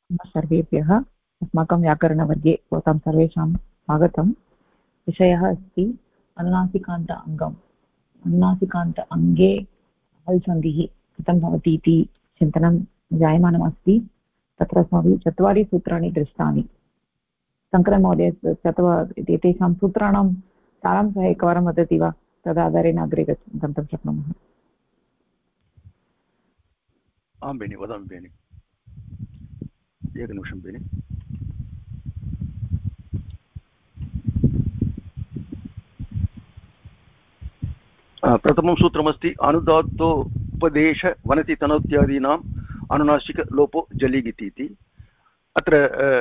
सर्वेभ्यः अस्माकं व्याकरणवर्गे भवतां सर्वेषां स्वागतं। विषयः अस्ति अनुनासिकान्त अङ्गम्। अनुनासिकान्त अङ्गे हल् सन्धिः कथं भवति इति चिन्तनं जायमानमस्ति। तत्र अस्माभिः 4 सूत्राणि दृष्टानि। शङ्करमहोदय एतेषां सूत्राणां सारांशः एकवारं वदति वा? तदाधारेण अग्रे गन्तुं शक्नुमः। आं बेनि वदामि बेनि, एकनिमिषं बेनि। प्रथमं सूत्रमस्ति अनुदात्तोपदेश वनति तनोत्यादीनाम् अनुनासिकलोपो जलिगिति इति। अत्र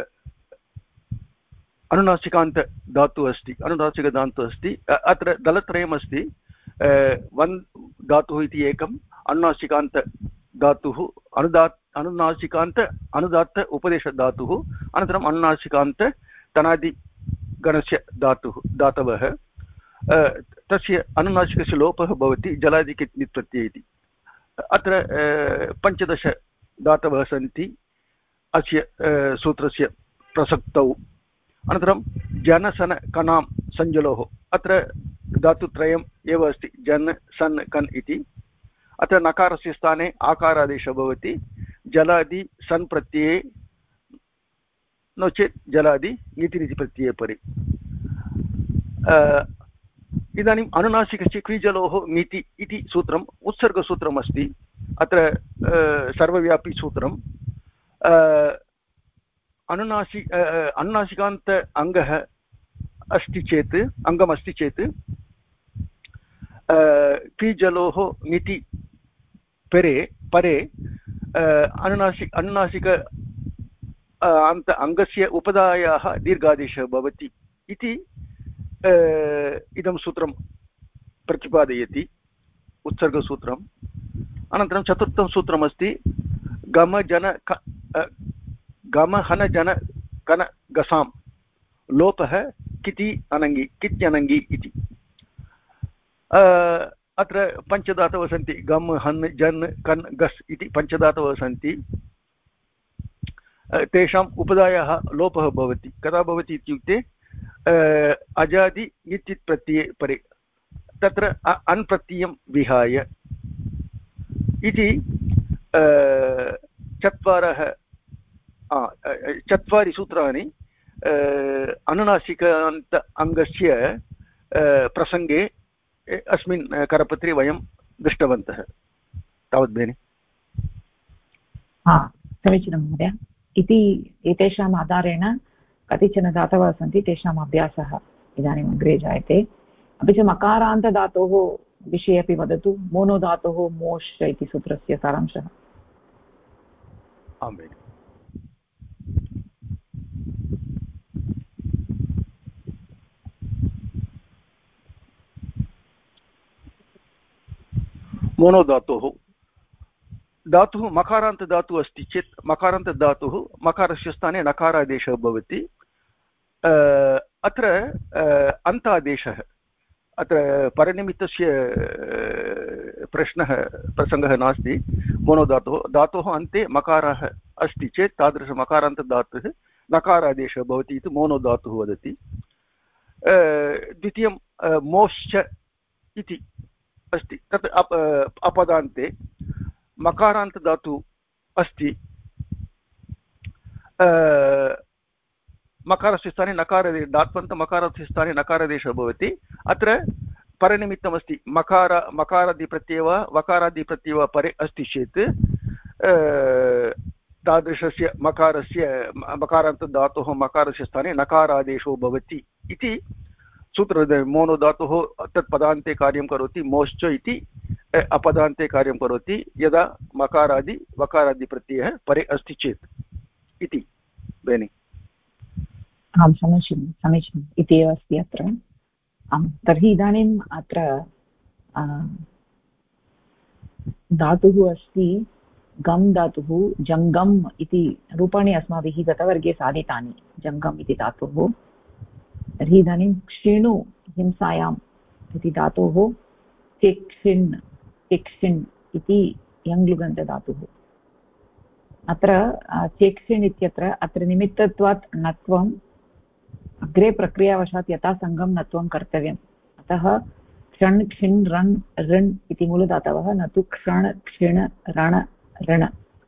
अनुनासिकान्त धातुः अस्ति, अनुनासिकधातुः अस्ति। अत्र दलत्रयमस्ति। वन् धातुः इति एकम्, अनुनासिकान्त धातुः, अनुनासिकान्त अनुदात्त उपदेशधातुः, अनन्तरम् अनुनासिकान्त तनादिगणस्य धातवः। तस्य अनुनासिकस्य लोपः भवति जलादिनित्प्रत्यये इति। अत्र 15 धातवः सन्ति अस्य सूत्रस्य प्रसक्तौ। अनन्तरं जनसन कणां संजलोः, अत्र धातुत्रयम् एव अस्ति, जन् सन् कन् इति। अत्र नकारस्य स्थाने आकारादेशः भवति जलादि सन् प्रत्यये, नो चेत् जलादि नीतिरिति प्रत्यये परि। इदानीम् अनुनासिकस्य क्विजलोः नीति इति सूत्रम् उत्सर्गसूत्रम् अस्ति। अत्र सर्वव्यापी सूत्रम्। अनुनासिकान्त अङ्गः अस्ति चेत्, अङ्गमस्ति चेत् क्विजलोः नीति परे अनुनासिक अन्त अङ्गस्य उपधायाः दीर्घादेशः भवति इति इदं सूत्रं प्रतिपादयति, उत्सर्गसूत्रम्। अनन्तरं चतुर्थं सूत्रमस्ति गमहनजन कन गसां लोपः किति अनङ्गि कित्यनङ्गि इति। अत्र पञ्चधातवः सन्ति, गम् हन् जन् कन् गस् इति पञ्चधातवः सन्ति। तेषाम् उपधायाः लोपः भवति। कदा भवति इत्युक्ते अजादि नित्यत् प्रत्यये परे, तत्र अन् प्रत्ययं विहाय इति। 4 सूत्राणि अनुनासिकान्त अङ्गस्य प्रसङ्गे अस्मिन् करपत्रे वयं दृष्टवन्तः। तावत् बेनि। समीचीनं महोदय। इति एतेषाम् आधारेण कतिचन धातवः सन्ति, तेषाम् अभ्यासः इदानीम् अग्रे जायते। अपि च मकारान्तधातोः विषये अपि वदतु। मोनो धातोः मोश् इति सूत्रस्य सारांशः। आं बेनि। मोनो धातुः मकारान्तधातुः अस्ति चेत् मकारान्तधातुः मकारस्य स्थाने नकारादेशः भवति। अत्र अन्तादेशः, अत्र परनिमित्तस्य प्रसङ्गः नास्ति। मोनो धातोः अन्ते मकारः अस्ति चेत् तादृशमकारान्तधातुः नकारादेशः भवति इति मोनो धातुः वदति। द्वितीयं मोश्च इति अस्ति, तत् अपदान्ते मकारान्तधातुः अस्ति। मकारस्य स्थाने नकारादेश, धात्वन्त मकारस्य स्थाने नकारादेशः भवति। अत्र परनिमित्तमस्ति, मकारादिप्रत्ययः वा वकारादिप्रत्ययः वा परे अस्ति चेत् तादृशस्य मकारान्तधातोः मकारस्य स्थाने नकारादेशो भवति इति सूत्र। मोनो धातुः तत् पदान्ते कार्यं करोति, मोश्च इति अपदान्ते कार्यं करोति यदा मकारादि वकारादिप्रत्ययः परे अस्ति चेत् इति बेनि। आं समीचीनम् इति एव अस्ति अत्र। आम्, तर्हि इदानीम् अत्र धातुः अस्ति गम् धातुः, जङ्गम् इति रूपाणि अस्माभिः गतवर्गे साधितानि। जङ्गम् इति धातुः। तर्हि इदानीं क्षिणु हिंसायाम् इति धातोः तिक्षिन् इति यङ्लुगन्तधातुः। अत्र चेक्षिण् इत्यत्र अत्र निमित्तत्वात् नत्वम् अग्रे प्रक्रियावशात् यथासङ्गं नत्वं कर्तव्यम् अतः क्षण् क्षिण् रण् ऋण् इति मूलधातवः न तु क्षण क्षिण रण ऋण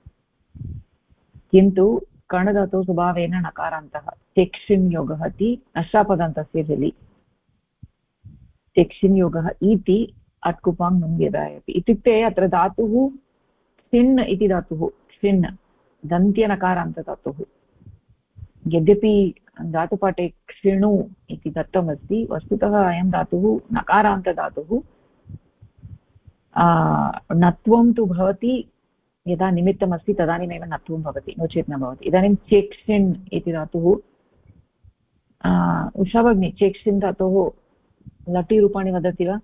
किन्तु कर्णधातोः स्वभावेन नकारान्तः चेक्षिण् योगः इति नष्टापदान्तस्य जलि चेक्षिण् योगः इति अट्कुपाङ् नुं व्यदायति इत्युक्ते अत्र धातुः क्षिण् इति धातुः क्षिण् दन्त्यनकारान्तधातुः यद्यपि धातुपाठे क्षिणु इति दत्तमस्ति वस्तुतः अयं धातुः नकारान्तधातुः नत्वं तु भवति यदा निमित्तमस्ति तदानीमेव नत्वं भवति नो चेत् न भवति इदानीं चेक्षिण् इति धातुः उषा भगिनी चेक्षिण् धातोः लटिरूपाणि वदति वा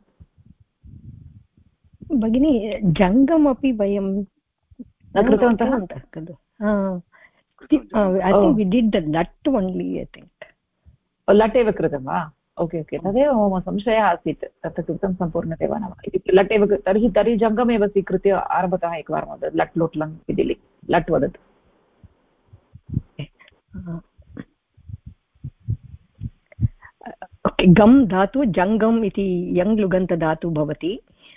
भगिनी जङ्गमपि वयं न कृतवन्तः खलु I think we did the lat only I think लट् एव कृतं वा ओके ओके तदेव मम संशयः आसीत् तत्र कृतं सम्पूर्णतया वा न वा इति लट् एव तर्हि जङ्गमेव स्वीकृत्य आरम्भतः एकवारं वदतु लट् लोट् लङ् इति लट् वदतु ओके गम् धातु जङ्गम् इति यङ् लुगन्तधातु भवति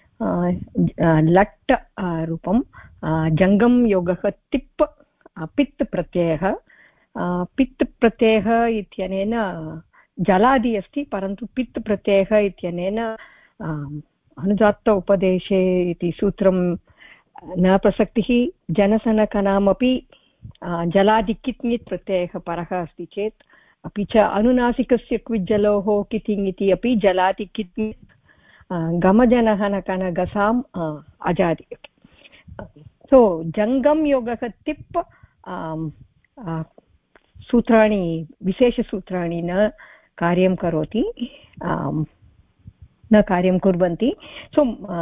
लट् रूपं जङ्गम् योगः तिप् पित् प्रत्ययः पित् प्रत्ययः इत्यनेन जलादि अस्ति परन्तु पित् प्रत्ययः इत्यनेन अनुदात्त उपदेशे इति सूत्रं न प्रसक्तिः जनसनकनामपि जलादि कित् प्रत्ययः परः अस्ति चेत् अपि च अनुनासिकस्य क्विज्जलोः कितिङ् इति अपि जलादि कित् गमजनहनकनगसाम् अजादि सो जङ्गम् योगः तिप् सूत्राणि विशेषसूत्राणि न कार्यं करोति न कार्यं कुर्वन्ति सो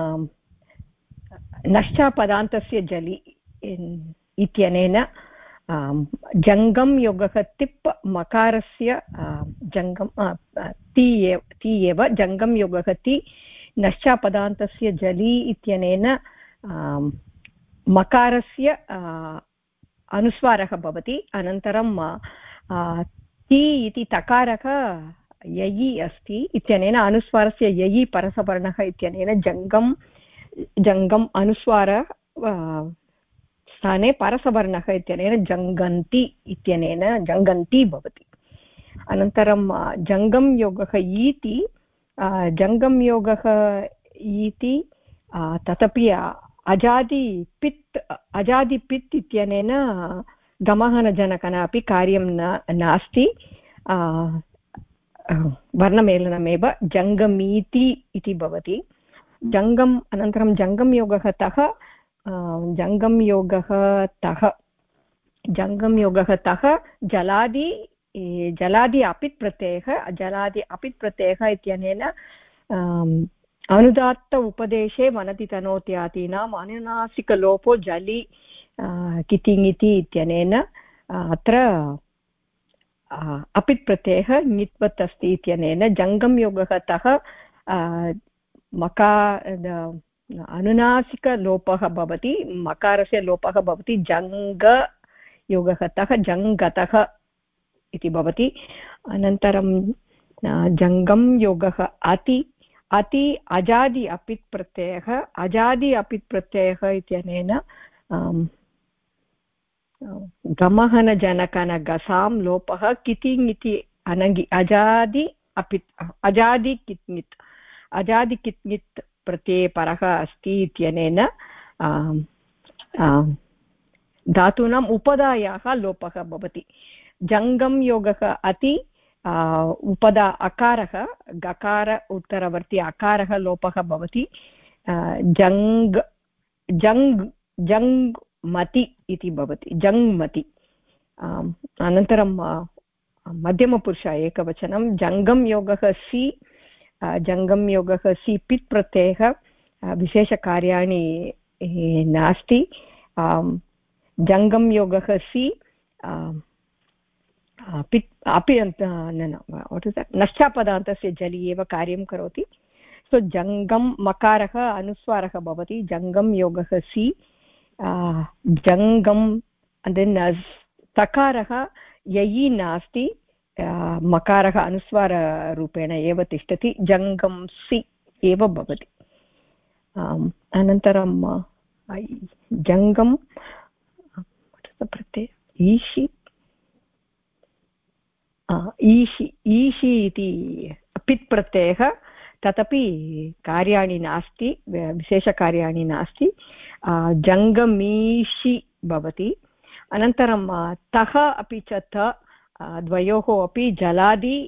नष्टापदान्तस्य जलि इत्यनेन जङ्गम् योगः तिप् मकारस्य जङ्गम् ति एव जङ्गम् योगः ति नष्टापदान्तस्य जलि इत्यनेन मकारस्य अनुस्वारः भवति अनन्तरं ति इति तकारः ययि अस्ति इत्यनेन अनुस्वारस्य ययि परसवर्णः इत्यनेन जङ्गम् अनुस्वार स्थाने परसवर्णः इत्यनेन जङ्गन्ति इत्यनेन जङ्गन्ति भवति अनन्तरं जङ्गम् योगः इति जङ्गम् योगः इति तदपि अजादिपित् इत्यनेन गमहनजनकन अपि कार्यं नास्ति वर्णमेलनमेव जङ्गमीति इति भवति जङ्गम् अनन्तरं जङ्गम् योगः तः जलादि अपित् प्रत्ययः इत्यनेन अनुदात्त उपदेशे वनति तनोत्यादीनाम् अनुनासिकलोपो जलि कितिङिति इत्यनेन अत्र अपित् प्रत्ययः ङित्वत् अस्ति इत्यनेन जङ्गम् योगः तः अनुनासिकलोपः भवति मकारस्य लोपः भवति जङ्ग योगः तः जङ्गतः इति भवति अनन्तरं जङ्गम् योगः अति अजादि अपित् प्रत्ययः इत्यनेन गमहनजनकनगसां लोपः कितिङ् इति अनङि अजादि कित्ङित् प्रत्यये परः अस्ति इत्यनेन धातूनाम् उपधायाः लोपः भवति जङ्गम् योगः अति उपदा अकारः गकार उत्तरवर्ति अकारः लोपः भवति जङ्मति इति भवति जङ्मति अनन्तरं मध्यमपुरुष एकवचनं जङ्गम् योगः सि पित् प्रत्ययः विशेषकार्याणि नास्ति जङ्गम् योगः सि नष्टापदान्तस्य जलि एव कार्यं करोति सो जङ्गम् मकारः अनुस्वारः भवति जङ्गम् योगः सि जङ्गम् देन् तकारः ययि नास्ति मकारः अनुस्वाररूपेण एव तिष्ठति जङ्गंसि एव भवति अनन्तरं जङ्गं प्रत्यय ईशि ईशि ईशि इति पित् प्रत्ययः तदपि कार्याणि नास्ति विशेषकार्याणि नास्ति जङ्गमीषि भवति अनन्तरं तः अपि च त द्वयोः अपि जलादि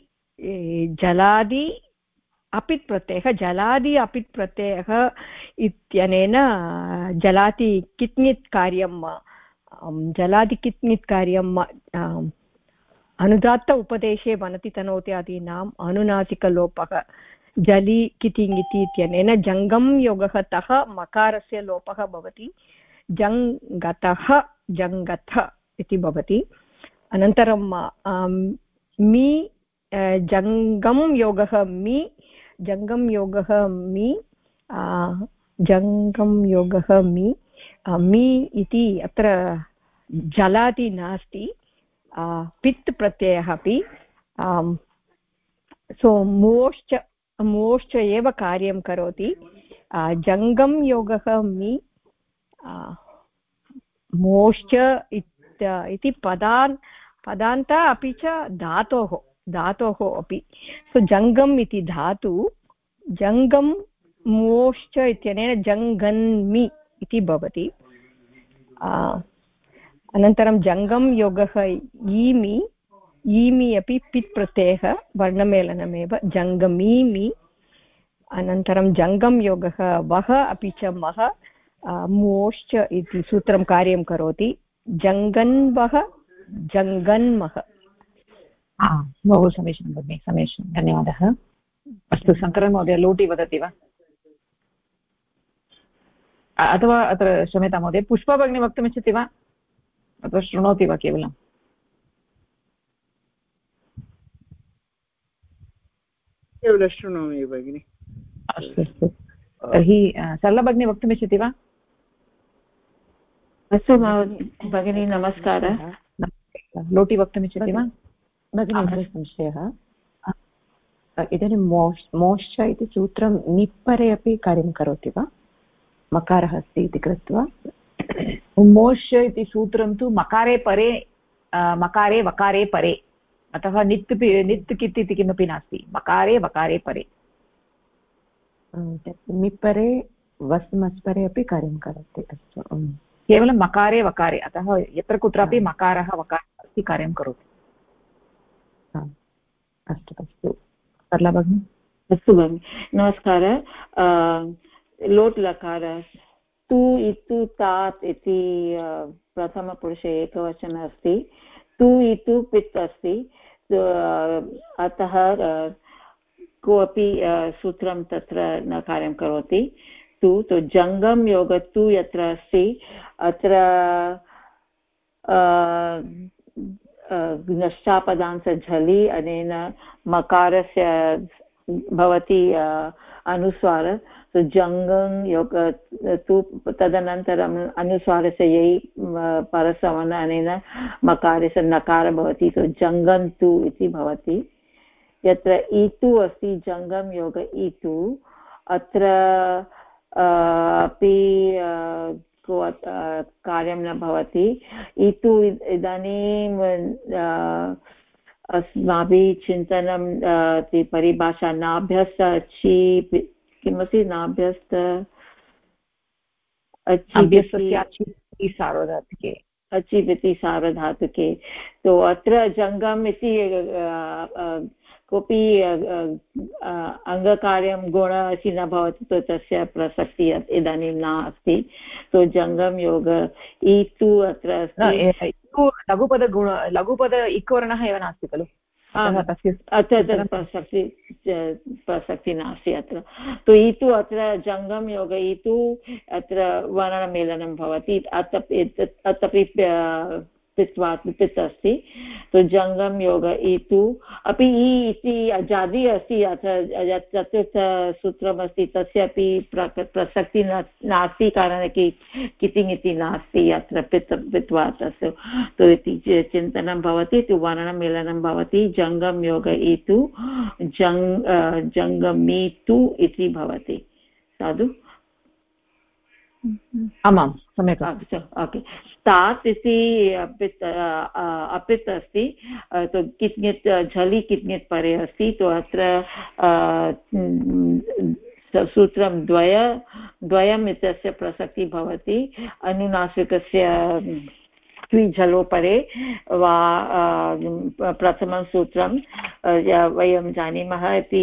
अपित् प्रत्ययः जलादि अपित् प्रत्ययः इत्यनेन जलाति कित्नित् कार्यम् अनुदात्त उपदेशे वनति तनोति आदीनाम् अनुनासिकलोपः जलि कितिङ् इति इत्यनेन जङ्गं योगः तः मकारस्य लोपः भवति जङ्गतः जङ्गथ इति भवति अनन्तरं मि जङ्गं योगः मि जङ्गं योगः मि जङ्गं योगः मि मि इति अत्र जलादि नास्ति पित् प्रत्ययः अपि सो मोश्च एव कार्यं करोति जङ्गं योगः मि मोश्च इति पदान्त अपि च धातोः अपि सो जङ्गम् इति धातु जङ्गं मोश्च इत्यनेन जङ्गन्मि इति भवति अनन्तरं जङ्गं योगः ईमि अपि पित् प्रत्ययः वर्णमेलनमेव जङ्गमीमि अनन्तरं जङ्गं योगः वः अपि च मः मोश्च इति सूत्रं कार्यं करोति जङ्गन्वः जङ्गन्मः बहु समीचीनं भगिनि समीचीनं धन्यवादः अस्तु शङ्करन् महोदय लोटि वदति वा अथवा अत्र क्षम्यतां महोदय पुष्पा भगिनी वक्तुमिच्छति वा अथवा शृणोति वा केवलम् केवलं शृणोमि भगिनि अस्तु अस्तु तर्हि सरला भगिनी वक्तुमिच्छति वा अस्तु भगिनी नमस्कारः लोटि वक्तुमिच्छति वा भगिनी संशयः इदानीं मोश्च इति सूत्रं निप्परे अपि कार्यं करोति वा मकारः अस्ति इति कृत्वा मोश् इति सूत्रं तु मकारे परे मकारे वकारे परे अतः नित् कित् इति किमपि नास्ति मकारे वकारे परे निप्परे वस्मस्परे अपि कार्यं करोति अस्तु केवलं मकारे वकारे अतः यत्र कुत्रापि मकारः वकारः अस्ति कार्यं करोति अस्तु अस्तु सरला भगिनी अस्तु भगिनि नमस्कारः लोट् लकार तु इतु तात इति प्रथमपुरुषे एकवचनम् अस्ति तु इतु पित् अस्ति अतः कोऽपि सूत्रं तत्र न कार्यं करोति तु जङ्गं योग तु यत्र अस्ति अत्र नष्टापदांश झलि अनेन मकारस्य भवति अनुस्वार जङ्गं योग तु तदनन्तरम् अनुस्वारस्य यै परसवर्ण अनेन मकारस्य नकार भवति जङ्गं तु इति भवति यत्र इतु अस्ति जङ्गं योग इतु अत्र अपि कार्यं न भवति इतु इदानीं अस्माभिः चिन्तनं परिभाषा नाभ्यस्त छि किमपि नाभ्यस्त सार्वधातुके अचिप् इति सार्वधातुके तो अत्र जङ्गम् इति कोऽपि अङ्गकार्यं गुण अस्ति न भवति तो तस्य प्रसक्तिः इदानीं नास्ति तो जङ्गं योग इतु अत्र अस्ति लघुपद इक्वर्णः एव नास्ति खलु अत्र प्रसक्तिः नास्ति अत्र तु इतु अत्र जङ्गं योग इतु अत्र वर्णमेलनं भवति अतपि पित्वात् पित् अस्ति तो जङ्गम योग इतु अपि इ इति अजादि अस्ति यत् चतुर्थसूत्रमस्ति तस्यापि प्रसक्तिः नास्ति कारणं कितिङ् इति नास्ति अत्र पित्वात् अस्तु तो इति चिन्तनं भवति तु वर्णमेलनं भवति जङ्गम योग इतु जङ्गमीतु इति भवति साधु आमां सम्यक् ओके स्तात् इति अपित् अस्ति तो कित्ङित् झलि कित्ङित् परे अस्ति तो अत्र सूत्रं द्वयम् इत्यस्य प्रसक्तिः भवति अनुनासिकस्य द्विझलोपरे वा प्रथमं सूत्रं वयं जानीमः इति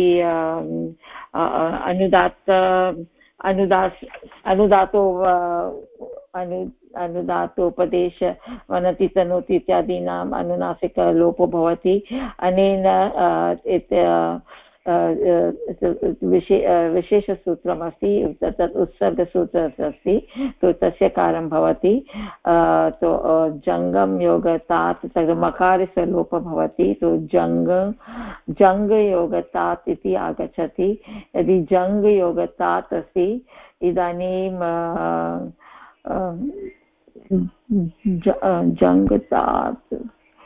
अनुदातोपदेश वनति तनोति इत्यादीनाम् अनुनासिकलोपो भवति अनेन विशेषसूत्रमस्ति तत् उत्सर्गसूत्रम् अस्ति तो तस्य कार्यं भवति तो जङ्गम योगतात् तद् मकारस्य लोपः भवति तो जङ्ग योगतात् इति आगच्छति यदि जङ्ग योगतात् अस्ति इदानीं जङ्गतात्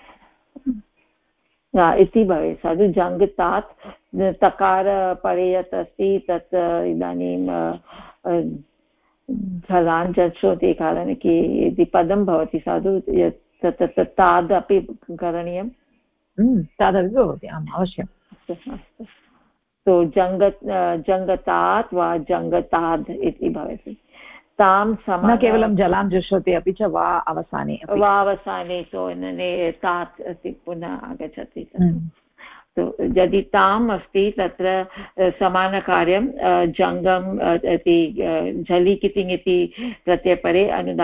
इति भवेत् साधु जङ्गतात् तकार परे यत् अस्ति तत् इदानीं झलान् जश्रोति कारणं यदि पदं भवति साधु तत् तादपि करणीयं तादपि भवति आम् अवश्यम् तो जङ्गतात् वा जङ्गताद् इति भवति तां न केवलं जलां जुष्यति अपि च वा अवसाने तो तात् अस्ति पुनः आगच्छति तो यदि ताम् अस्ति तत्र समानकार्यं जङ्गम् इति झलि कितिङ् इति प्रत्ययपरे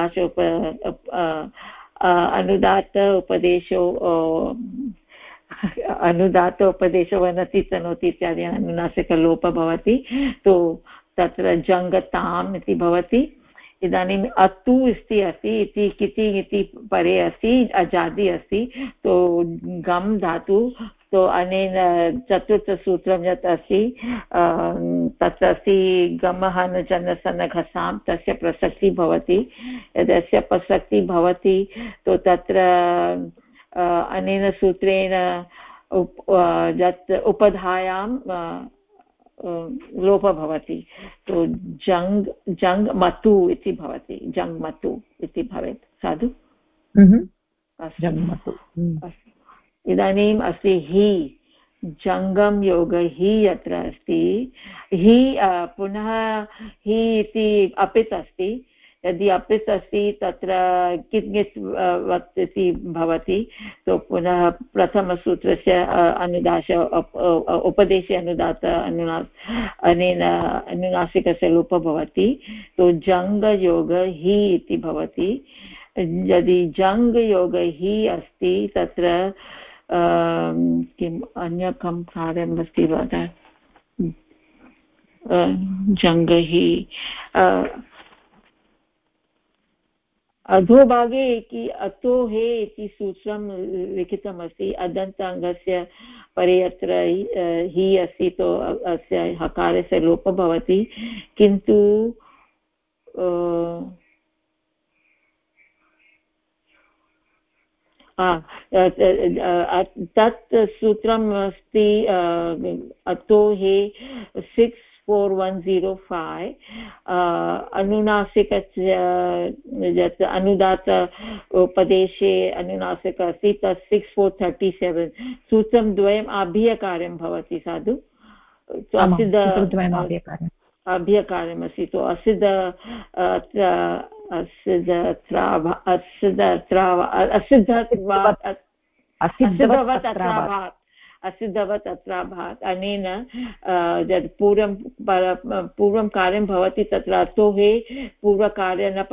अनुदात उपदेशो वनति तनोति इत्यादि अनुनासिकलोपः भवति तो तत्र जङ्गताम् इति भवति इदानीम् अतु अस्ति इति किति इति परे अस्ति अजादि अस्ति तो गम् धातु तो अनेन चतुर्थसूत्रं यत् अस्ति तत्र अस्ति गमः जनसन्नघसां तस्य प्रसक्तिः भवति यदस्य प्रसक्तिः भवति तो तत्र अनेन सूत्रेण यत् उपधायां लोपः भवति तो जङ् मतु इति भवति जङ् मतु इति भवेत् साधु इदानीम् अस्ति हि जङ्गम योग हि अत्र अस्ति हि पुनः हि इति अपित् अस्ति यदि अपित् अस्ति तत्र किञ्चित् वत् इति भवति तो पुनः प्रथमसूत्रस्य अनुदाश उपदेशे अनुदात अनेन अनुनासिकस्य लोपः भवति तो जङ्गयोग हि इति भवति यदि जङ्गयोग हि अस्ति तत्र किम् अन्यकं कार्यम् अस्ति वा जङ्गहि अधोभागे अतो हे इति सूत्रं लिखितमस्ति अदन्ताङ्गस्य परे अत्र हि अस्ति तो अस्य हकारस्य लोपः भवति किन्तु तत् सूत्रम् अस्ति अतो हे 64105 अनुनासिकस्य यत् अनुदात उपदेशे अनुनासिक अस्ति तत् 6437 सूत्रं द्वयम् अभ्ययकार्यं भवति साधु अभ्ययकार्यमस्ति तो असिद्धवत् अत्राभात् अनेन यत् पूर्वं कार्यं भवति तत्र अतोहे पूर्वकार्य न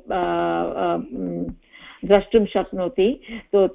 द्रष्टुं शक्नोति तो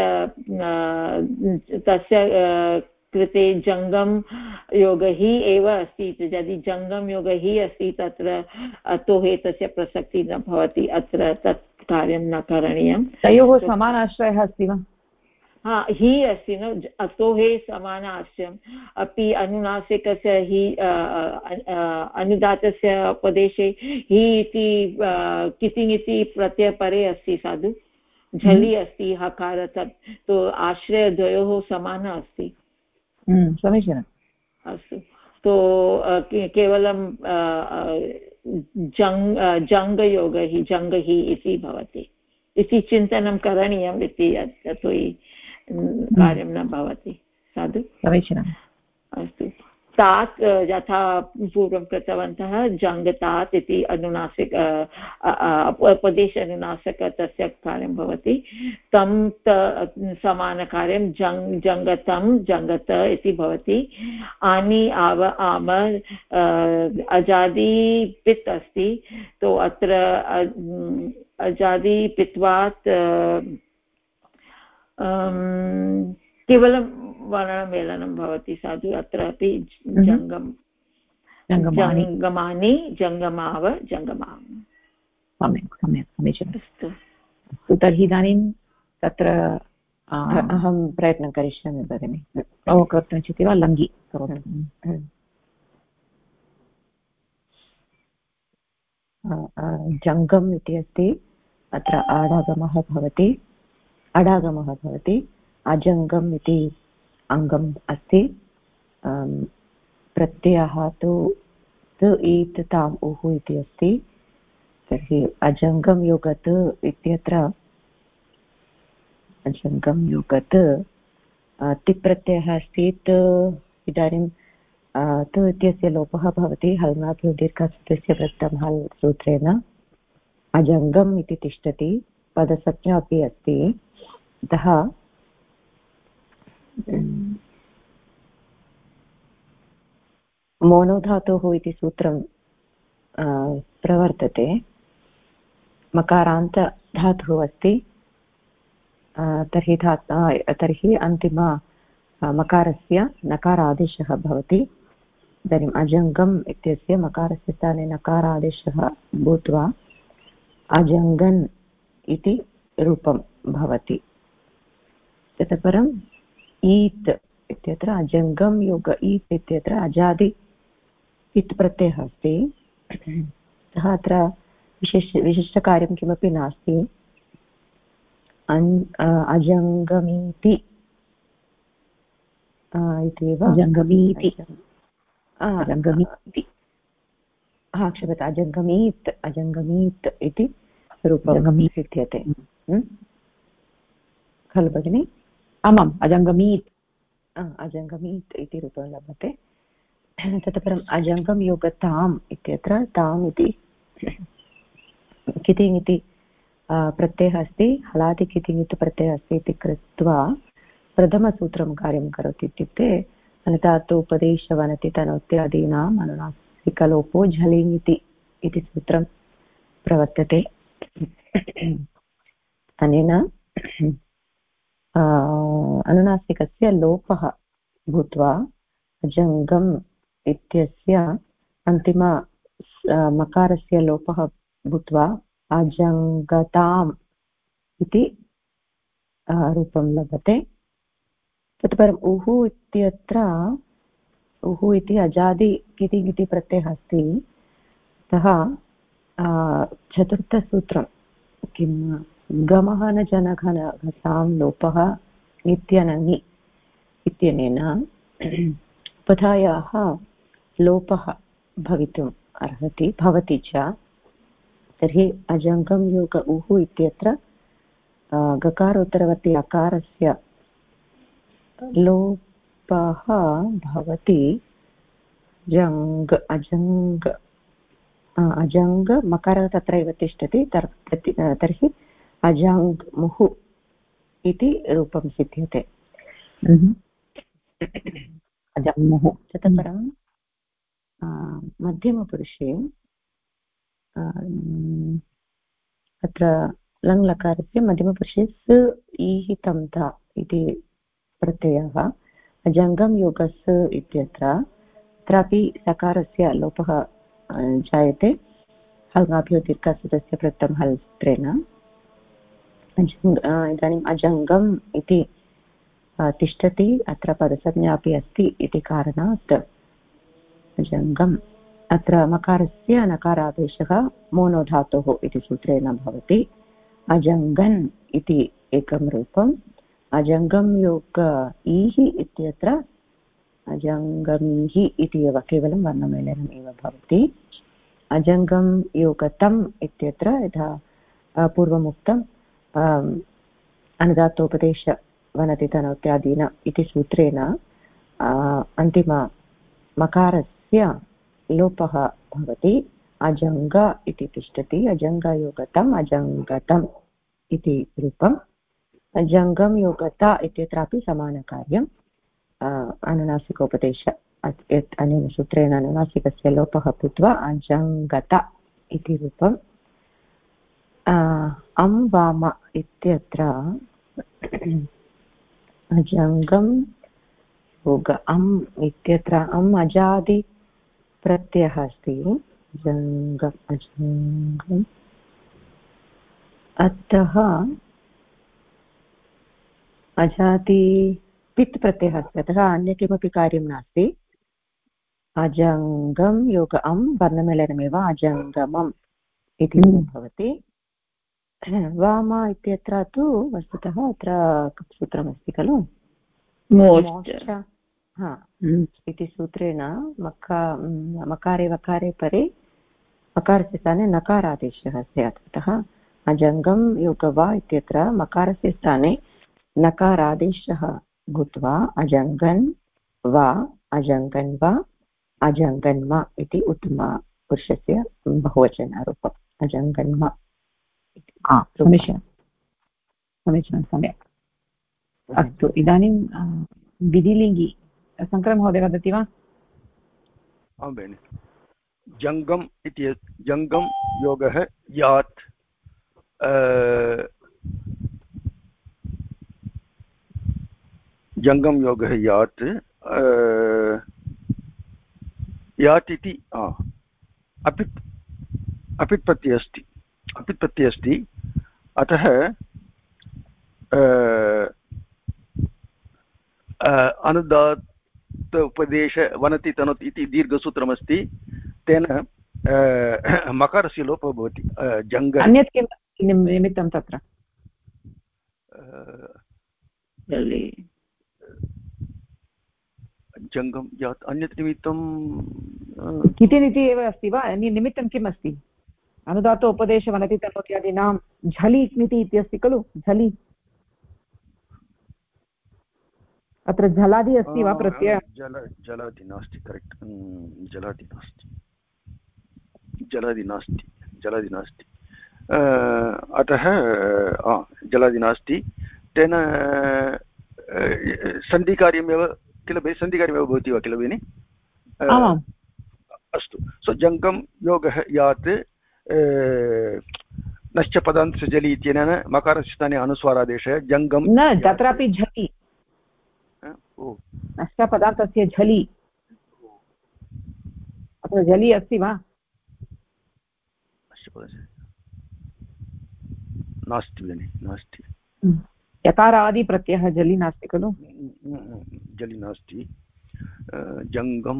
तस्य कृते जङ्गम योग हि एव अस्ति यदि जङ्गम योग हि अस्ति तत्र अतोहे तस्य प्रसक्तिः न भवति अत्र तत् कार्यं न करणीयं। तयोः समानाश्रयः अस्ति वा? हा, हि अस्ति न, अतो हे समानाश्रयम् अपि अनुनासिकस्य हि अनुदातस्य उपदेशे हि इति कितिङ् इति प्रत्ययपरे अस्ति साधु, झलि अस्ति हकार, तत् तो आश्रयद्वयोः समानः अस्ति। समीचीनम्। अस्तु, तो केवलं जङ्गयोगः जङ्गः इति भवति इति चिन्तनं करणीयम् इति, यतो हि कार्यं न भवति। साधु, समीचीनम्। अस्तु, तात् यथा पूर्वं कृतवन्तः जङ्गतात् इति अनुनासिक उपदेश अनुनासिक तस्य कार्यं भवति, तं समानकार्यं जङ्गतं जङ्गत इति भवति। आनि आव आम अजादि पित् अस्ति, तो अत्र अजादि पित्वात् केवलं वर्णमेलनं भवति साधु, अत्रापि जङ्गमानि जङ्गमाव जङ्गमाः। सम्यक् सम्यक्, समीचीनम्। अस्तु, तर्हि इदानीं तत्र अहं प्रयत्नं करिष्यामि भगिनि। कर्तुं इच्छति वा? लङ्घि करोतु। जङ्गम् इति अस्ति, अत्र आडागमः भवति, अडागमः भवति। अजङ्गम् इति अङ्गम् अस्ति। प्रत्ययः तु त ईत् ताम् उः इति अस्ति। तर्हि अजङ्गं योगत् इत्यत्र अजङ्गं योगत् तिप्रत्ययः अस्ति। इदानीं तु इत्यस्य लोपः भवति हल्नाभ्यो दीर्घस्य वृत्तं हल् सूत्रेण। अजङ्गम् इति तिष्ठति, पदसंज्ञा अपि अस्ति। अतः मोनोधातुः इति सूत्रं प्रवर्तते। मकारान्तधातुः अस्ति, तर्हि अन्तिम मकारस्य नकारादेशः भवति। इदानीम् अजङ्गम् इत्यस्य मकारस्य स्थाने नकारादेशः भूत्वा अजङ्गन् इति रूपं भवति। ततः परम् ईत् इत्यत्र अजङ्गं योग ईत् इत्यत्र अजादि इत् प्रत्ययः अस्ति। अतः अत्र विशिष्टकार्यं किमपि नास्ति। अजङ्गमीति इत्येव, क्षम्यता, अजङ्गमीत् इति रूपं सिद्ध्यते खलु भगिनि? आमाम्, अजङ्गमीत् इति रूपं लभते। ततः परम् अजङ्गं योगताम् इत्यत्र ताम् इति कितिङ् इति प्रत्ययः अस्ति, हलादि कितिङ् इति प्रत्ययः अस्ति इति कृत्वा प्रथमसूत्रं कार्यं करोति। इत्युक्ते अनतातो उपदेश वनति तनोत्यादीनाम् अनुनासिकलोपो झलिङ् इति सूत्रं प्रवर्तते। अनेन अनुनासिकस्य लोपः भूत्वा अजङ्गम् इत्यस्य अन्तिम मकारस्य लोपः भूत्वा अजङ्गताम् इति रूपं लभते। तत्परम् उः इत्यत्र उः इति अजादि कितिङ् इति प्रत्ययः अस्ति। अतः चतुर्थसूत्रं किं गमः न जनघन घसां लोपः नित्यनङि इत्यनेन उपधायाः लोपः भवितुम् अर्हति, भवति च। तर्हि अजङ्गं योग उः इत्यत्र गकारोत्तरवर्ति अकारस्य लोपः भवति। अजङ्ग मकारः तत्रैव तिष्ठति, तर्हि अजङ् मुः इति रूपं सिद्ध्यते। अजङ्मुः। ततः परं मध्यमपुरुषे अत्र लङ् लकारस्य मध्यमपुरुषे स ईः तं ता इति प्रत्ययः। अजङ्गं योगस् इत्यत्र अत्रापि सकारस्य लोपः जायते हल्गाभ्यो दीर्घस्य प्रत्यं हल् सूत्रेण। इदानीम् अजङ्गम् इति तिष्ठति, अत्र पदसंज्ञा अपि अस्ति इति कारणात् अजङ्गम्। अत्र मकारस्य नकारादेशः मोनो धातुः इति सूत्रेण भवति। अजङ्गन् इति एकं रूपम्। अजङ्गं योग ईः इत्यत्र अजङ्गमीः इति एव केवलं वर्णमेलनम् एव भवति। अजङ्गं योगतम् इत्यत्र यथा पूर्वमुक्तम् अनुदात्तोपदेश वनति तनोत्यादीन इति सूत्रेण अन्तिममकारस्य लोपः भवति। अजङ्ग इति तिष्ठति। अजङ्गयोगतम् अजङ्गतम् इति रूपम्। अजङ्गं योगता इत्यत्रापि समानकार्यम्। अनुनासिकोपदेश अनेन सूत्रेण अनुनासिकस्य लोपः भूत्वा अजङ्गत इति रूपम्। अं वाम इत्यत्र अजङ्गं योग अम् इत्यत्र अम् अजादि प्रत्ययः अस्ति। अजङ्गम् अतः अजादि पित् प्रत्ययः अस्ति, अतः अन्य किमपि कार्यं नास्ति। अजङ्गं योग अं वर्णमेलनमेव अजङ्गमम् इति भवति। वाम इत्यत्र तु वस्तुतः अत्र सूत्रमस्ति खलु, इति सूत्रेण मकारे वकारे परे मकारस्य स्थाने नकारादेशः स्यात्। अतः अजङ्गं योग वा इत्यत्र मकारस्य स्थाने नकारादेशः भूत्वा अजङ्गन् वा अजङ्गन् वा अजङ्गन्म इति उत्तमपुरुषस्य बहुवचनरूपम्। अजङ्गन्म। समीचीनं समीचीनं, सम्यक्। अस्तु, इदानीं विधिलिङ्गि शङ्करमहोदय वदति वा? आं भगिनि। जङ्गम् इति जङ्गं योगः यात् जङ्गं योगः यात् यात् इति अपित् अपित् प्रत्ययः अस्ति। अपित् प्रत्ययः अस्ति, अतः अनुदात्त उपदेश वनति तनोति इति दीर्घसूत्रमस्ति। तेन मकारस्य लोपः भवति। जङ्ग अन्यत् किं निमित्तं तत्र? जङ्गं यात् अन्यत् निमित्तं कितिनिति एव अस्ति वा? निमित्तं किम् अस्ति? अनुदात्त उपदेश वनति तनोत्यादीनां झलि इति इत्यस्ति खलु, झलि। अत्र झलादि अस्ति वा प्रत्यय? जलादि नास्ति, करेक्ट्। जलादि नास्ति, जलादि नास्ति, जलादि नास्ति। अतः जलादि नास्ति। तेन सन्धिकार्यमेव किल भगिनि, सन्धिकार्यमेव भवति वा किल भगिनि? अस्तु। सो जङ्गं योगः यात् नश्च पदान्तस्य जलि इत्यनेन मकारस्य स्थाने अनुस्वारादेशः जङ्गं न, तत्रापि झलि। नश्च पदार्थस्य झलि, अत्र झलि अस्ति वा? नास्ति भगिनि, नास्ति। यकारादिप्रत्ययः झलि नास्ति खलु? झलि नास्ति। जङ्गं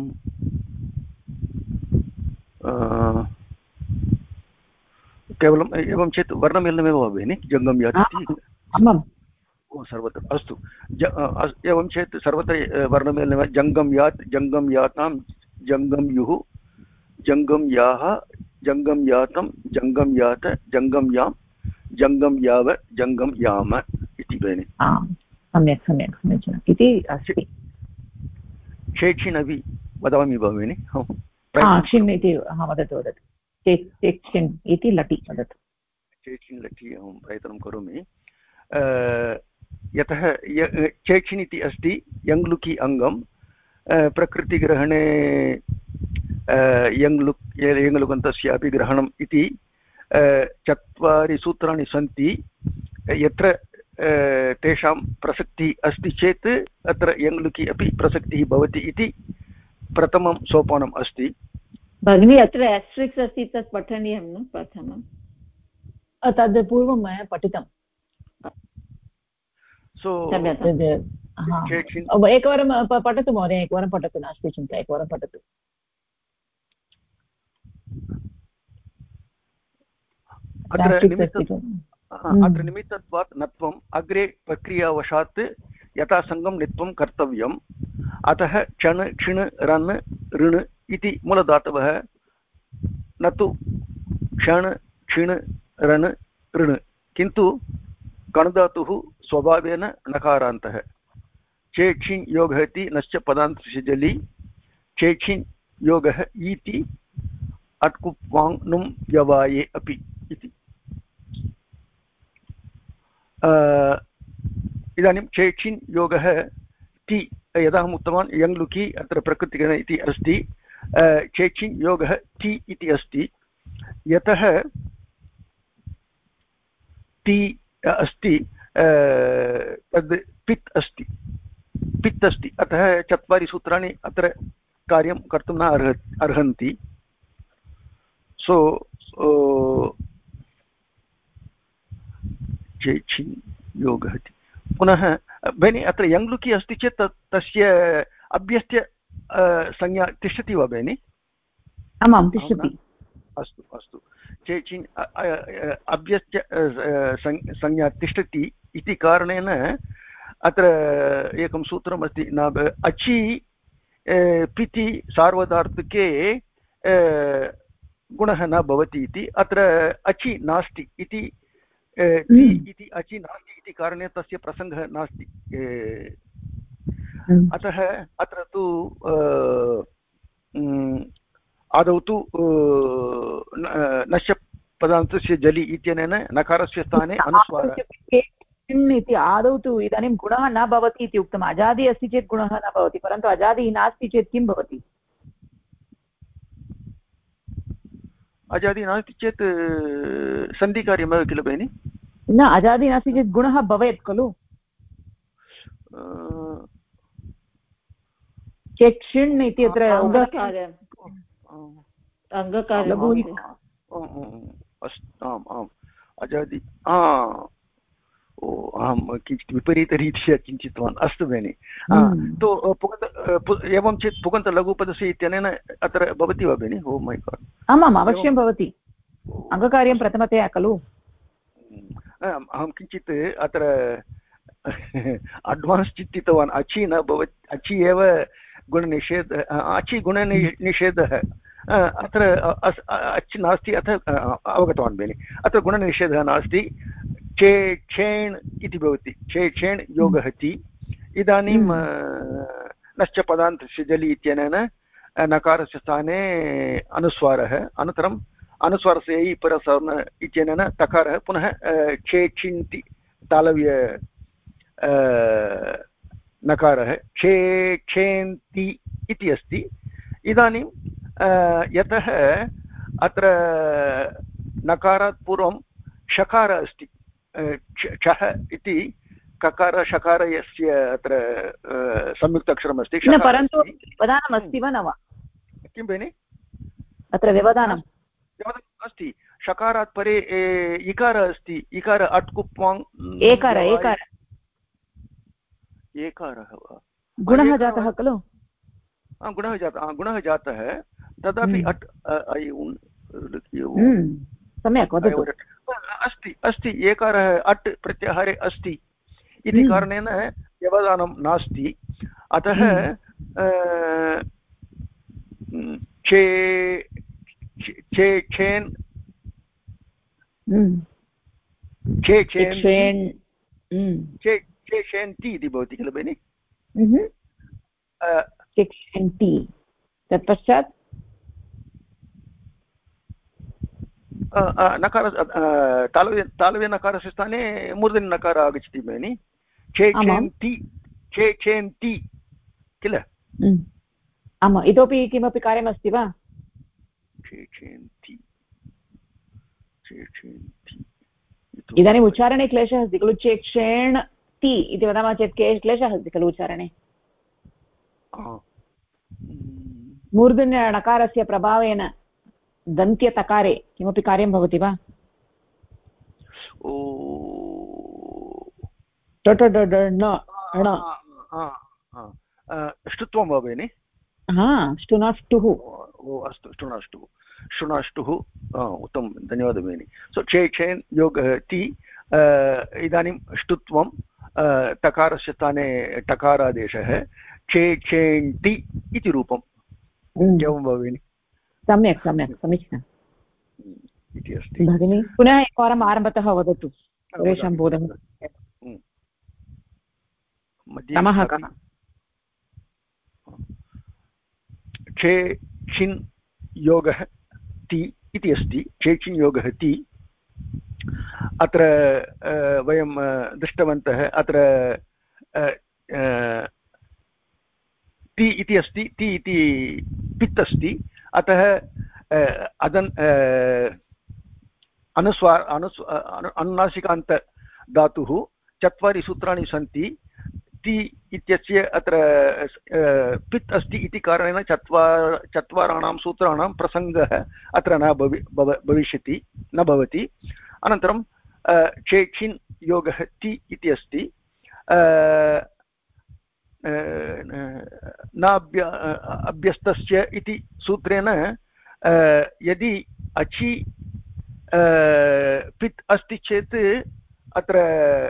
केवलम् एवं चेत् वर्णमेलनमेव वा भगिनि? जङ्गं यात् इति सर्वत्र। अस्तु, एवं चेत् सर्वत्र वर्णमेलनमेव। जङ्गं यात्, जङ्गं यातां, जङ्गं युः, जङ्गं याः, जङ्गं यातं, जङ्गं यात, जङ्गं यां, जङ्गं याव, जङ्गं याम इति भगिनि। सम्यक् सम्यक्, समीचीनम् इति अस्ति। क्षेक्षिणवि वदामि भगिनि? क्षिण् इति वदतु वदतु। चेक्षिण् इति लटि वदतु। चेक्षिण् लटि अहं प्रयत्नं करोमि। यतः चेक्षिण् इति अस्ति यङ्लुकि अङ्गं। प्रकृतिग्रहणे यङ्लुकन्तस्यापि ग्रहणम् इति 4 सूत्राणि सन्ति। यत्र तेषां प्रसक्तिः अस्ति चेत् अत्र यङ्लुकि अपि प्रसक्तिः भवति इति प्रथमं सोपानम् अस्ति। भगिनी, अत्र एस्ट्रिक्स् अस्ति, तत् पठनीयं न प्रथमं? तद् पूर्वं मया पठितं। सो एकवारं पठतु महोदय, एकवारं पठतु, नास्ति चिन्ता, एकवारं पठतु। अत्र निमित्तत्वात् नत्वम् अग्रे प्रक्रियावशात् यथासङ्गं नित्वं कर्तव्यम्। अतः क्षण क्षिण रन् ऋण इति मूलधातवः, न तु क्षण क्षिण रन् ऋण, किन्तु गणधातुः स्वभावेन नकारान्तः। चेक्षिन् योगः इति नश्च पदान्तस्य जलि चेक्षिन् योगः इति अट्कुप्वाङ् नुं व्यवाये अपि इति। इदानीं चेक्षिन् योगः ति, यदा अहम् उक्तवान् यङ्लुकि अत्र प्रकृतिगण इति अस्ति, चेक्षिन् योगः ति इति अस्ति। यतः ति अस्ति तद् पित् अस्ति, पित् अस्ति, अतः 4 सूत्राणि अत्र कार्यं कर्तुं न अर्हन्ति। सो चेक्षिन् योगः इति। पुनः भगिनी अत्र यङ्लुकि अस्ति चेत् तस्य अभ्यस्य संज्ञा तिष्ठति वा भगिनि? आमां तिष्ठति। अस्तु अस्तु, चेचिन् अभ्यस्य संज्ञा तिष्ठति इति कारणेन अत्र एकं सूत्रमस्ति, न अचि पिति सार्वधातुके गुणः न भवति इति। अत्र अचि नास्ति इति, इति अचि नास्ति इति कारणे तस्य प्रसङ्गः नास्ति। अतः अत्र तु आदौ तु नश्य पदान्तस्य जलि इत्यनेन नकारस्य स्थाने अनुस्वारः इति। आदौ तु इदानीं गुणः न भवति इति उक्तम्। अजादि अस्ति चेत् गुणः न भवति, परन्तु अजादिः नास्ति चेत् किं भवति? अजादि नास्ति चेत् सन्धिकार्यमेव किल भगिनि? न, अजादि नास्ति चेत् गुणः भवेत् खलु। चेक्षिण् इति अत्र आम् आम् अजादि, अहं किञ्चित् विपरीतरीत्या चिन्तितवान्। अस्तु भगिनि, तु एवं चेत् पुगन्तलघुपदस्य इत्यनेन अत्र भवति वा भगिनि? ओ मै गाड्, आमाम् अवश्यं भवति, अङ्गकार्यं प्रथमतया खलु। अहं किञ्चित् अत्र अड्वान्स् चिन्तितवान्। अचि न भवति, अचि एव गुणनिषेधः, अचि गुणनिषेधः अत्र अचि नास्ति, अतः अवगतवान् भगिनि। अत्र गुणनिषेधः नास्ति, चे क्षेण् इति भवति, चे क्षेण् योगः ति। इदानीं नश्च पदान्तस्य जलि इत्यनेन नकारस्य स्थाने अनुस्वारः, अनन्तरम् अनुस्वारस्य ऐ परसवर्ण इत्यनेन तकारः, पुनः क्षेक्षिन्ति तालव्य नकारः, क्षेक्षेन्ति इति अस्ति। इदानीं यतः अत्र नकारात् पूर्वं षकारः अस्ति, क्षः इति ककार शकार यस्य अत्र संयुक्ताक्षरमस्ति, परन्तु व्यवधानम् अस्ति वा न वा? किं भगिनि? अत्र व्यवधानम् अस्ति, षकारात् परे इकारः अस्ति, इकार अट्कुप्वाङ् एकारः वा? गुणः जातः खलु? गुणः जातः, तदापि अट् सम्यक् वदतु। अस्ति एकारः अट् प्रत्याहारे अस्ति इति कारणेन व्यवधानं नास्ति। अतः चेक्षेन्ति इति भवति किल भगिनि? चेक्षेन्ति, तत्पश्चात् नकार तालव्य नकारस्य स्थाने मूर्धनि नकारः आगच्छति भगिनि। चेक्षेन्ति किल? आम्, इतोपि किमपि कार्यमस्ति वा? इदानीम् उच्चारणे क्लेशः अस्ति खलु, चेक्षेण्ति इति वदामः चेत् क्लेशः अस्ति खलु उच्चारणे। मूर्धन्य णकारस्य प्रभावेन दन्त्यतकारे किमपि कार्यं भवति वा? ष्टुत्वं वा भगिनि ष्टुनाष्टुः अस्तु ष्टुनाष्टुः उत्तमं धन्यवादः भगिनि सो चे चेन् योगः ति इदानीं ष्टुत्वं टकारस्य स्थाने टकारादेशः चे चेण्टि इति रूपम् एवं भगिनि सम्यक् समीचीनम् इति अस्ति भगिनि पुनः एकवारम् आरम्भतः वदतु सर्वेषां बोधः क्रमः कः चे चिन् योगः ति इति अस्ति चे चिन् योगः ति अत्र वयं दृष्टवन्तः अत्र ति इति अस्ति ति इति पित् अस्ति अतः अनुनासिकान्त धातुः चत्वारि सूत्राणि सन्ति ति इत्यस्य अत्र पित् अस्ति इति कारणेन चत्वाराणां सूत्राणां प्रसङ्गः अत्र न भविष्यति न भवति अनन्तरं चे चिन् योगः ति इति अस्ति न अभ्यस्तस्य इति सूत्रेण यदि अचि पित् अस्ति चेत् अत्र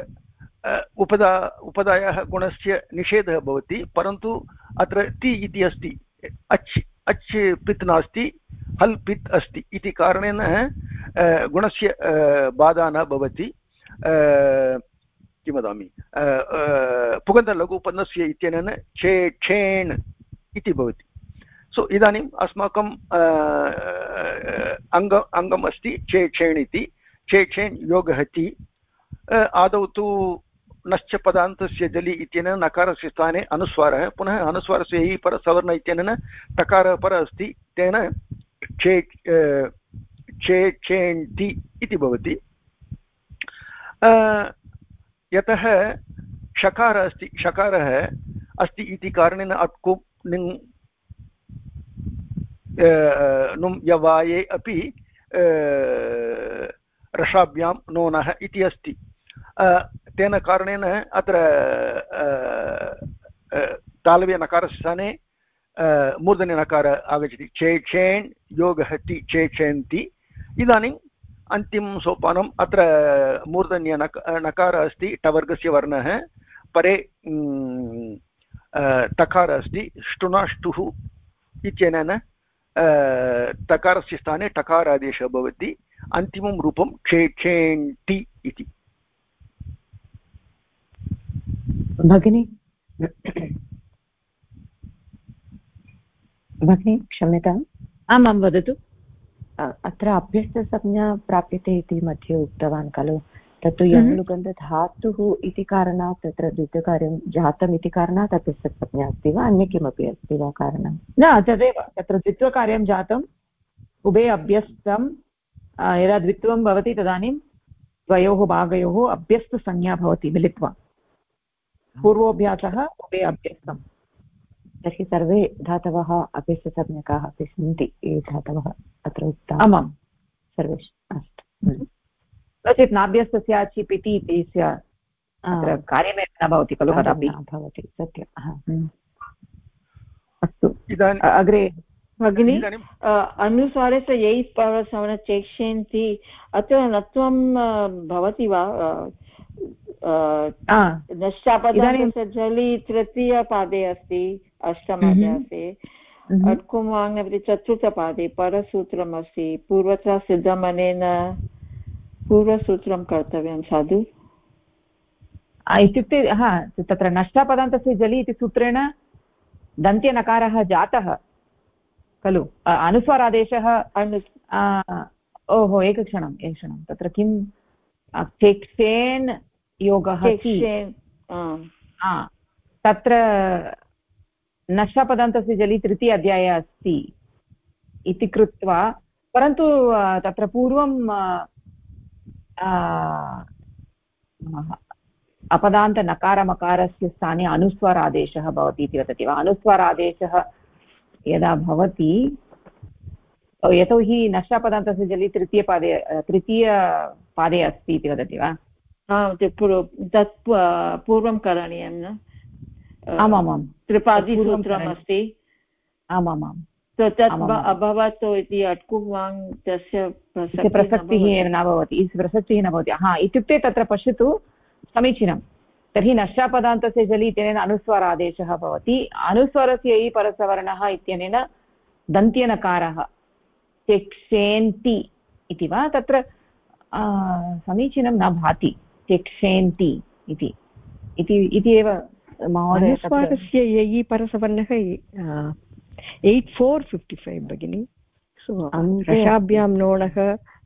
उपधायाः गुणस्य निषेधः भवति परन्तु अत्र ति इति अस्ति अच् पित् नास्ति हल् पित् अस्ति इति कारणेन गुणस्य बाधा न भवति किं वदामि पुगन्तलघुपदस्य इत्यनेन चे छेण् इति भवति सो इदानीम् अस्माकं अङ्गम् अस्ति चे छेण् इति चे छेण् योगः ति आदौ तु नश्च पदान्तस्य जलि इत्यनेन नकारस्य स्थाने अनुस्वारः पुनः अनुस्वारस्य हि पर सवर्ण इत्यनेन टकारः पर अस्ति तेन चे चेण्टि इति भवति यतः शकारः अस्ति इति कारणेन अट्कुप् निङ् नुं यवाये अपि रसाभ्यां नोनः इति अस्ति तेन कारणेन अत्र तालव्य नकारस्य स्थाने मूर्धन्य नकार आगच्छति चे चेण् योगः ति चे चेन्ति इदानीम् अन्तिमं सोपानम् अत्र मूर्धन्य नकारः अस्ति टवर्गस्य वर्णः परे टकारः अस्ति ष्टुनाष्टुः इत्यनेन टकारस्य स्थाने टकारादेशः भवति अन्तिमं रूपं चे चेण्टि इति भगिनी क्षम्यताम् आमां वदतु अत्र अभ्यस्तसंज्ञा प्राप्यते इति मध्ये उक्तवान् खलु तत्तु यङ्लुगन्धधातुः इति कारणात् तत्र द्वितीयकार्यं जातम् इति कारणात् अभ्यस्तसंज्ञा अस्ति वा अन्य किमपि अस्ति वा कारणं न तदेव तत्र द्वित्वकार्यं जातम् उभे अभ्यस्तं यदा द्वित्वं भवति तदानीं द्वयोः भागयोः अभ्यस्तसंज्ञा भवति मिलित्वा पूर्वोऽभ्यासः उभे अभ्यस्तं तर्हि सर्वे धातवः अभ्यस्तसंज्ञकाः अपि सन्ति ये धातवः अत्र उक्ताः आमां सर्वेषाम् अस्तु क्वचित् नाभ्यस्तस्य चिपिति इत्यस्य अत्र कार्यमेव न भवति खलु कदापि भवति सत्यम् अस्तु इदानीम् अग्रे भगिनी अनुस्वारस्य यै परसवर्ण चेक्षेन्ति अत्र नत्वं भवति वा नष्टापदस्य जलि तृतीयपादे अस्ति अष्टमाध्यासे अट्कुमाङ् चतुर्थपादे परसूत्रमस्ति पूर्वत्र सिद्धमनेन पूर्वसूत्रं कर्तव्यं साधु इत्युक्ते तत्र नष्टापदान्तस्य जलि इति सूत्रेण दन्त्यनकारः जातः खलु अनुस्वारादेशः ओहो एकक्षणं तत्र किं चेक्षेन् योगः तत्र नष्टापदान्तस्य जलि तृतीय अध्याये अस्ति इति कृत्वा परन्तु तत्र पूर्वं अपदान्तनकारमकारस्य स्थाने अनुस्वारादेशः भवति इति वदति वा अनुस्वारादेशः यदा भवति यतोहि नष्टापदान्तस्य जलि तृतीयपादे अस्ति इति वदति वा तत् पूर्वं करणीयं न आमामां त्रिपादीसूत्रमस्ति आमामां तत् अभवत् इति अट्कुवाङ् तस्य प्रसक्तिः न भवति प्रसक्तिः न भवति हा इत्युक्ते तत्र पश्यतु समीचीनं तर्हि नष्टापदान्तस्य जलि इत्यनेन अनुस्वारादेशः भवति अनुस्वारस्य इ परसवर्णः इत्यनेन दन्त्यनकारः चेक्षेन्ति इति वा तत्र समीचीनं न भाति चेक्षेन्ति इति एव महोदय अनुस्वारस्य यै परसवर्णः 8455 भगिनि रसाभ्यां नोणः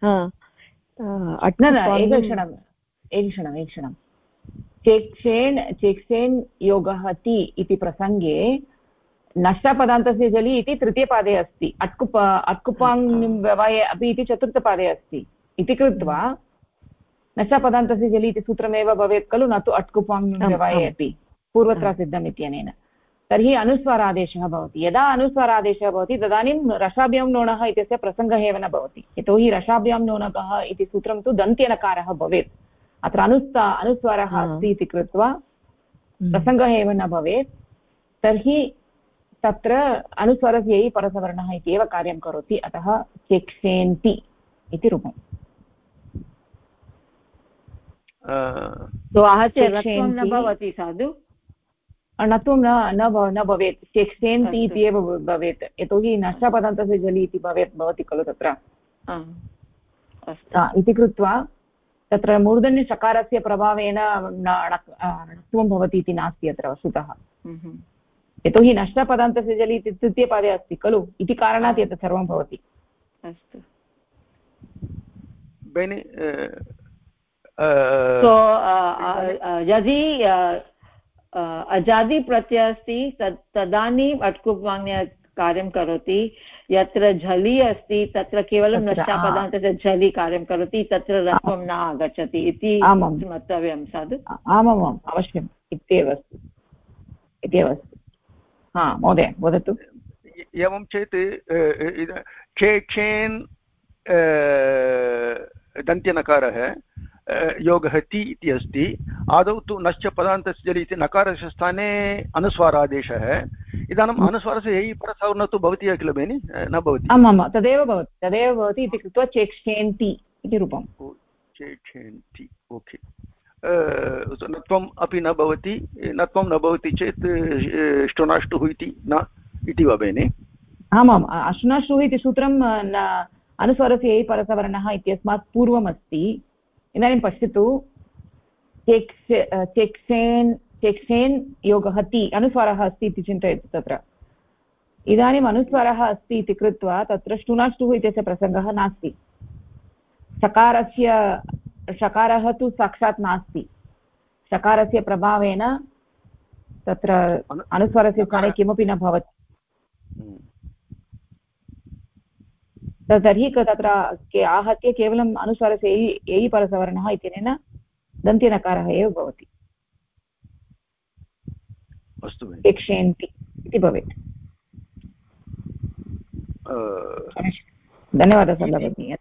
एकक्षणं चेक्षेन् योगः ति इति प्रसङ्गे नष्टपदान्तस्य जलि इति तृतीयपादे अस्ति अट्कुपाङ् व्यवये अपि इति चतुर्थपादे अस्ति इति कृत्वा नष्टपदान्तस्य जलि इति सूत्रमेव भवेत् खलु न तु अट्कुपाङ् व्यवये अपि पूर्वत्र सिद्धम् इत्यनेन तर्हि अनुस्वारादेशः भवति यदा अनुस्वारादेशः भवति तदानीं रसाभ्यां नोणः इत्यस्य प्रसङ्गः एव न भवति यतोहि रसाभ्यां नोणकः इति सूत्रं तु दन्त्यनकारः भवेत् अत्र अनुस्वारः अस्ति इति कृत्वा प्रसङ्गः एव न भवेत् तर्हि तत्र अनुस्वारस्य परसवर्णः इत्येव कार्यं करोति अतः चेक्षेन्ति इति रूपम् आहत्य रत्वं न भवति साधु णत्वं न भवेत् चेक्षेन्ति इति एव भवेत् यतोहि नष्टपदान्तस्य जलि इति भवति खलु तत्र इति कृत्वा तत्र मूर्धन्यषकारस्य प्रभावेन णत्वं भवति इति नास्ति अत्र वस्तुतः यतोहि नष्टपदान्तस्य जलि इति तृतीयपादे अस्ति खलु इति कारणात् एतत् सर्वं भवति अस्तु यदि अजादि प्रत्ययः अस्ति तदानीम् अट्कुप्वाङ् कार्यं करोति यत्र झलि अस्ति तत्र केवलं नष्टापदान्तस्य झलि कार्यं करोति तत्र रत्वं न आगच्छति इति वक्तव्यं साधु आमामाम् अवश्यम् इत्येव अस्ति हा महोदय वदतु एवं चेत् चेक्षेन् दन्त्यनकारः योगः ति इति अस्ति आदौ तु नश्च पदान्तस्य जलि इति नकारस्य स्थाने अनुस्वारादेशः इदानीम् अनुस्वारस्य यैः परसवर्णः तु भवति किल बेनि न भवति आमां तदेव भवति इति कृत्वा चेक्षेन्ति इति रूपं चेक्षेन्ति ओके नत्वम् अपि न भवति नत्वं न भवति चेत् ष्टुनाष्टुः इति न इति वा बेनि आमाम् अश्नाष्टुः इति सूत्रं अनुस्वारस्य यैः परसवर्णः इत्यस्मात् पूर्वमस्ति इदानीं पश्यतु चेक्षेन् योगः ति अनुस्वारः अस्ति इति चिन्तयतु तत्र इदानीम् अनुस्वारः अस्ति इति कृत्वा तत्र ष्टुनाष्टुः इत्यस्य प्रसङ्गः नास्ति शकारः तु साक्षात् नास्ति शकारस्य प्रभावेन तत्र अनुस्वारस्य स्थाने किमपि न भवति तर्हि तत्र आहत्य केवलम् अनुस्वारस्य एयि परसवर्णः इत्यनेन दन्त्यनकारः एव भवति अस्तु चेक्षेन्ति इति भवेत् धन्यवादः भगिनी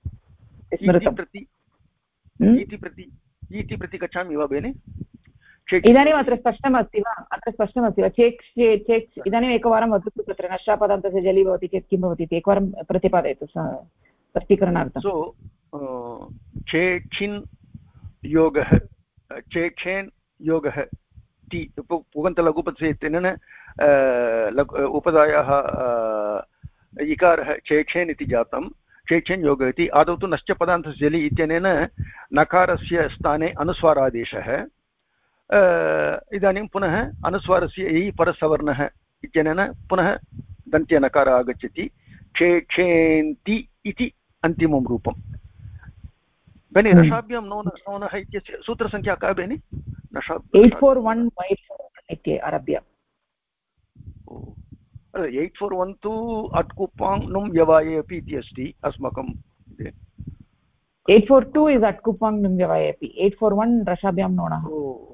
इति प्रति गच्छामि वा बेनि इदानीम् अत्र स्पष्टमस्ति वा चेक् इदानीम् एकवारं वदतु तत्र नष्टापदान्तस्य जलि भवति चेत् किं भवति इति एकवारं प्रतिपादयतु स्पष्टीकरणार्थं चेक्षिन् योगः चेक्षेन् योगः ति पुगन्तलघुपदस्य इत्यनेन उपधायाः इकारः चेक्षेन् इति जातं चेक्षेन् योगः इति आदौ तु नश्च पदान्तस्य जलि इत्यनेन नकारस्य स्थाने अनुस्वारादेशः इदानीं पुनः अनुस्वारस्य यैः परसवर्णः इत्यनेन पुनः दन्त्यनकारः आगच्छति चेक्षेन्ति इति अन्तिमं रूपं बेनि रसाभ्यां नोनः इत्यस्य सूत्रसङ्ख्या का बेनि 841 इति आरभ्य 841 तु अट्कुपाङ् नुं व्यवाये अपि इति अस्ति अस्माकं 842 इस् अट्कुपाङ् नुं व्यवाये अपि 841 रसाभ्यां नोणः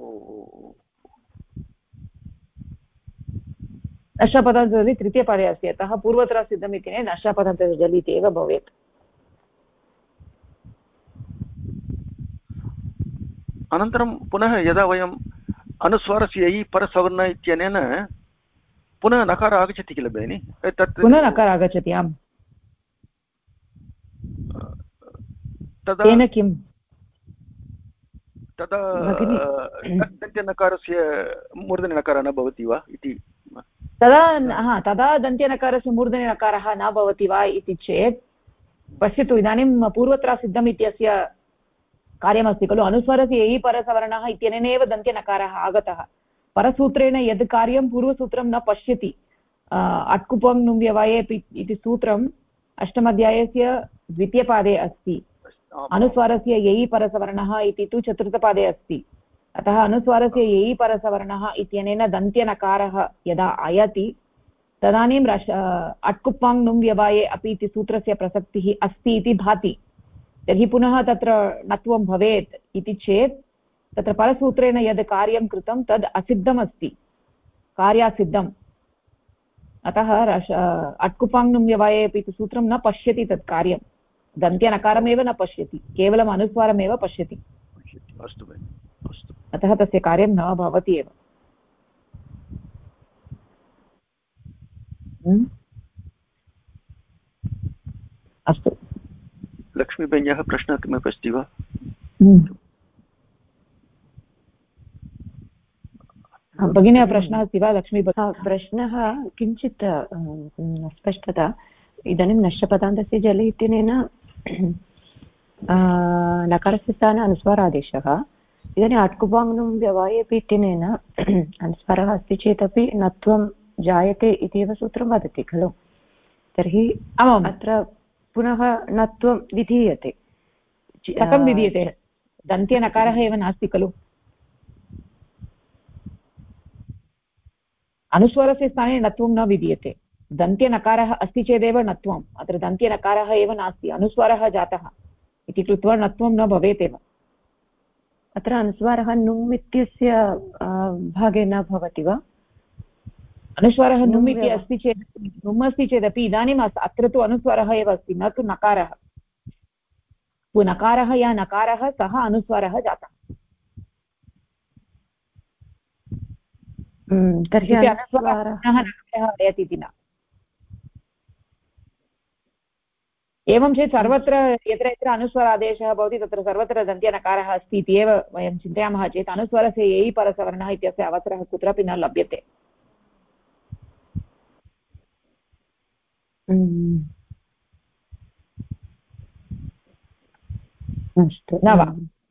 नष्टपदान्तजलि तृतीयपादे अस्ति अतः पूर्वत्र सिद्धम् इति नष्टपदान्तजलि इति एव भवेत् अनन्तरं पुनः यदा वयम् अनुस्वारस्य इ परसवर्ण इत्यनेन पुनः नकार आगच्छति किल भगिनि तत् पुनः नकार आगच्छति आम् तदा तेन किं तदा दन्त्यनकारस्य मूर्धन्यनकारः न भवति वा इति तदा तदा दन्त्यनकारस्य मूर्धन्यनकारः न भवति वा इति चेत् पश्यतु इदानीं पूर्वत्रासिद्धम् इत्यस्य कार्यमस्ति खलु अनुस्वारस्य ययि परसवर्णः इत्यनेनैव दन्त्यनकारः आगतः परसूत्रेण यद् कार्यं पूर्वसूत्रं न पश्यति अट्कुपङ् नुव्यवाये इति सूत्रम् अष्टमाध्यायस्य द्वितीयपादे अस्ति अनुस्वारस्य ययि परसवर्णः इति तु चतुर्थपादे अस्ति अतः अनुस्वारस्य ययि परसवर्णः इत्यनेन दन्त्यनकारः यदा आयाति तदानीं अट्कुप्पाङ् नुम् व्यवाये अपि इति सूत्रस्य प्रसक्तिः अस्ति इति भाति तर्हि पुनः तत्र नत्वं भवेत् इति चेत् तत्र परसूत्रेण यद् कार्यं कृतं तद् असिद्धमस्ति कार्यासिद्धम् अतः अट्कुपाङ् नुम् व्यवाये अपि इति सूत्रं न पश्यति तत् कार्यं दन्त्यनकारमेव न पश्यति केवलम् अनुस्वारमेव पश्यति अस्तु अस्तु अतः तस्य कार्यं न भवति एव अस्तु लक्ष्मीभगिन्याः प्रश्नः किमपि अस्ति वा भगिन्याः प्रश्नः अस्ति वा लक्ष्मी प्रश्नः किञ्चित् स्पष्टता इदानीं नश्यपदान्तस्य जले इत्यनेन नकारस्य स्थाने अनुस्वारादेशः इदानीम् अट्कुपाङ् व्यवायेपि इत्यनेन अनुस्वारः अस्ति चेदपि नत्वं जायते इत्येव सूत्रं वदति खलु तर्हि अत्र पुनः नत्वं विधीयते कथं विधीयते दन्त्यनकारः एव नास्ति खलु अनुस्वारस्य स्थाने नत्वं न विधीयते दन्त्यनकारः अस्ति चेदेव नत्वम् अत्र दन्त्यनकारः एव नास्ति अनुस्वारः जातः इति कृत्वा नत्वं न भवेत् एव अत्र अनुस्वारः नुम् इत्यस्य भागे न भवति वा अनुस्वारः नुम् इति अस्ति चेत् नुम् अस्ति चेदपि इदानीम् अत्र तु अनुस्वारः एव अस्ति न तु नकारः नकारः या नकारः सः अनुस्वारः जातः तर्हि अनुस्वारः आयाति इति न एवं चेत् सर्वत्र यत्र यत्र अनुस्वारादेशः भवति तत्र सर्वत्र दन्त्यनकारः अस्ति इति एव वयं चिन्तयामः चेत् अनुस्वारस्य ययि परसवर्णः इत्यस्य अवसरः कुत्रापि न लभ्यते अस्तु न वा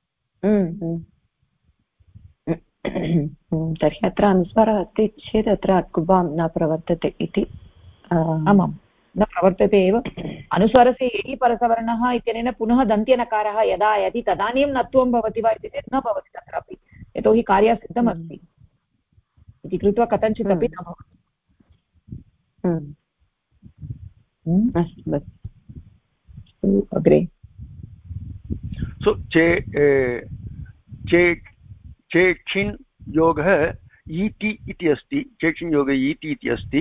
तर्हि अत्र अनुस्वारः अस्ति चेत् अत्र अट्कुबां न प्रवर्तते इति आमां न प्रवर्तते एव अनुस्वारस्य ययि परसवर्णः इत्यनेन पुनः दन्त्यनकारः यदा आयाति तदानीं नत्वं भवति वा इति चेत् न भवति तत्रापि यतोहि कार्यसिद्धमस्ति इति कृत्वा कथञ्चित् अपि न भवति अग्रे सो चेक्षिन् योगः ईति इति अस्ति चेक्षिन् योगः ईति इति अस्ति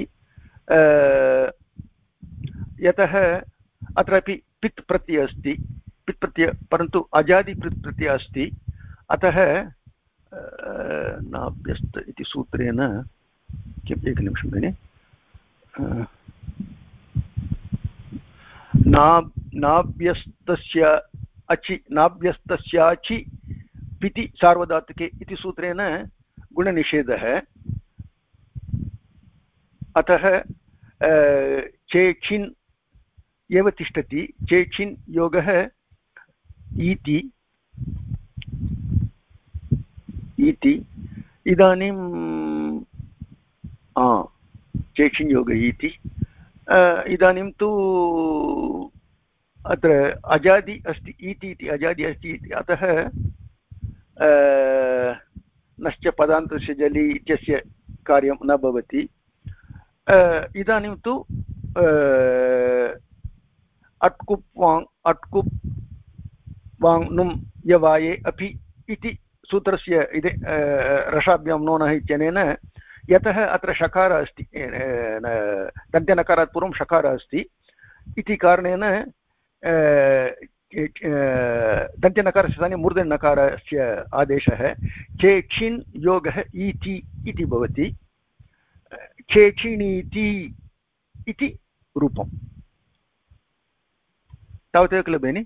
यतः अत्रापि पित् प्रत्ययः अस्ति पित् प्रत्ययः परन्तु अजादि पित् प्रत्ययः अस्ति अतः नाभ्यस्त इति सूत्रेण एकनिमिषं भगिनि नाभ्यस्तस्य अचि नाभ्यस्तस्याचि पिति सार्वधातुके इति सूत्रेण गुणनिषेधः अतः चेक्षिन् एव तिष्ठति चेक्षिन् योगः इति इदानीं चेक्षिन् योगः इति इदानीं तु अत्र अजादि अस्ति इति अजादि अस्ति इति अतः नश्च पदान्तस्य जलि इत्यस्य कार्यं न भवति इदानीं तु अट्कुप् वाङ् नुम् यवाये अपि इति सूत्रस्य रसाभ्यां नोनः इत्यनेन यतः अत्र शकारः अस्ति दन्त्यनकारात् पूर्वं शकारः अस्ति इति कारणेन दन्त्यनकारस्य स्थाने मूर्धन्यनकारस्य आदेशः चेक्षिन् योगः इति इति भवति चेक्षिणीति इति रूपं तावदेव किल भगिनि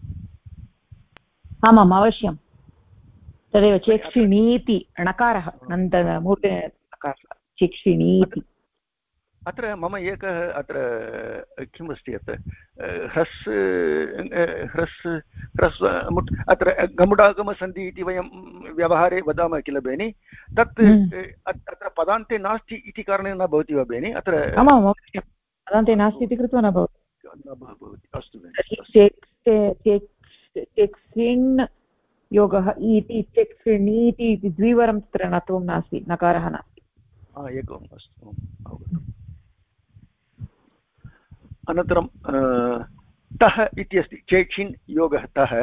आमाम् अवश्यं तदेव चेक्षिणीति णकारः मूर्धन्यनकारः चेक्षिणीति अत्र मम एकः अत्र किमस्ति अत्र ह्रस् ह्रस् ह्रस्व अत्र गमुडागमसन्धि इति वयं व्यवहारे वदामः किल भगिनि तत् अत्र पदान्ते नास्ति इति कारणेन न भवति वा भगिनि अत्र आमाम् अवश्यं पदान्ते नास्ति इति कृत्वा न भवति अस्तु चेक्षिण् योगः इति चेक्षिणीति इति द्विवारं तत्र नत्वं नास्ति नकारः नास्ति एकम् अस्तु अवगतम् अनन्तरं तः इति अस्ति चेक्षिन् योगः तः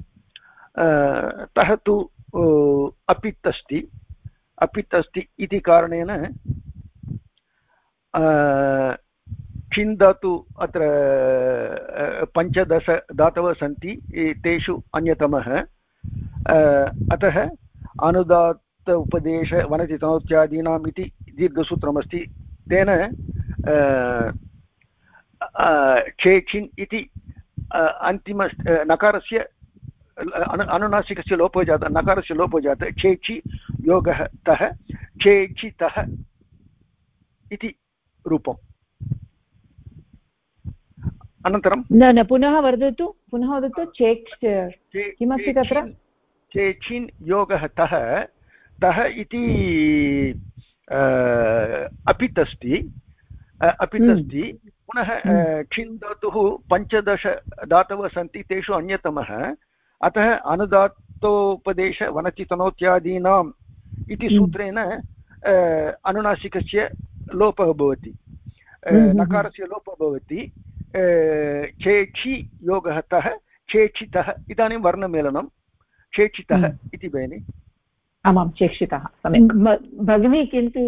तः तु अपित् अस्ति इति कारणेन क्षिन् धातु अत्र 15 धातवः सन्ति तेषु अन्यतमः अतः अनुदात्त उपदेश वनतितनोत्यादीनाम् इति दीर्घसूत्रमस्ति तेन चेक्षिन् इति अन्तिम नकारस्य अनुनासिकस्य लोपो जातः नकारस्य लोपो जातः चेक्षि योगः तः चेक्षितः इति रूपम् अनन्तरं न पुनः वदतु किमस्ति तत्र चेक्षिन् योगः तः तः इति अपित् अस्ति पुनः क्षिन् धातुः 15 धातवः सन्ति तेषु अन्यतमः अतः अनुदात्तोपदेश वनचितनोत्यादीनाम् इति सूत्रेण अनुनासिकस्य लोपः भवति नकारस्य लोपः भवति चेक्षि योगः तः चेक्षितः इदानीं वर्णमेलनं चेक्षितः इति भगिनि आमां चेक्षितः सम्यक् भगिनी किन्तु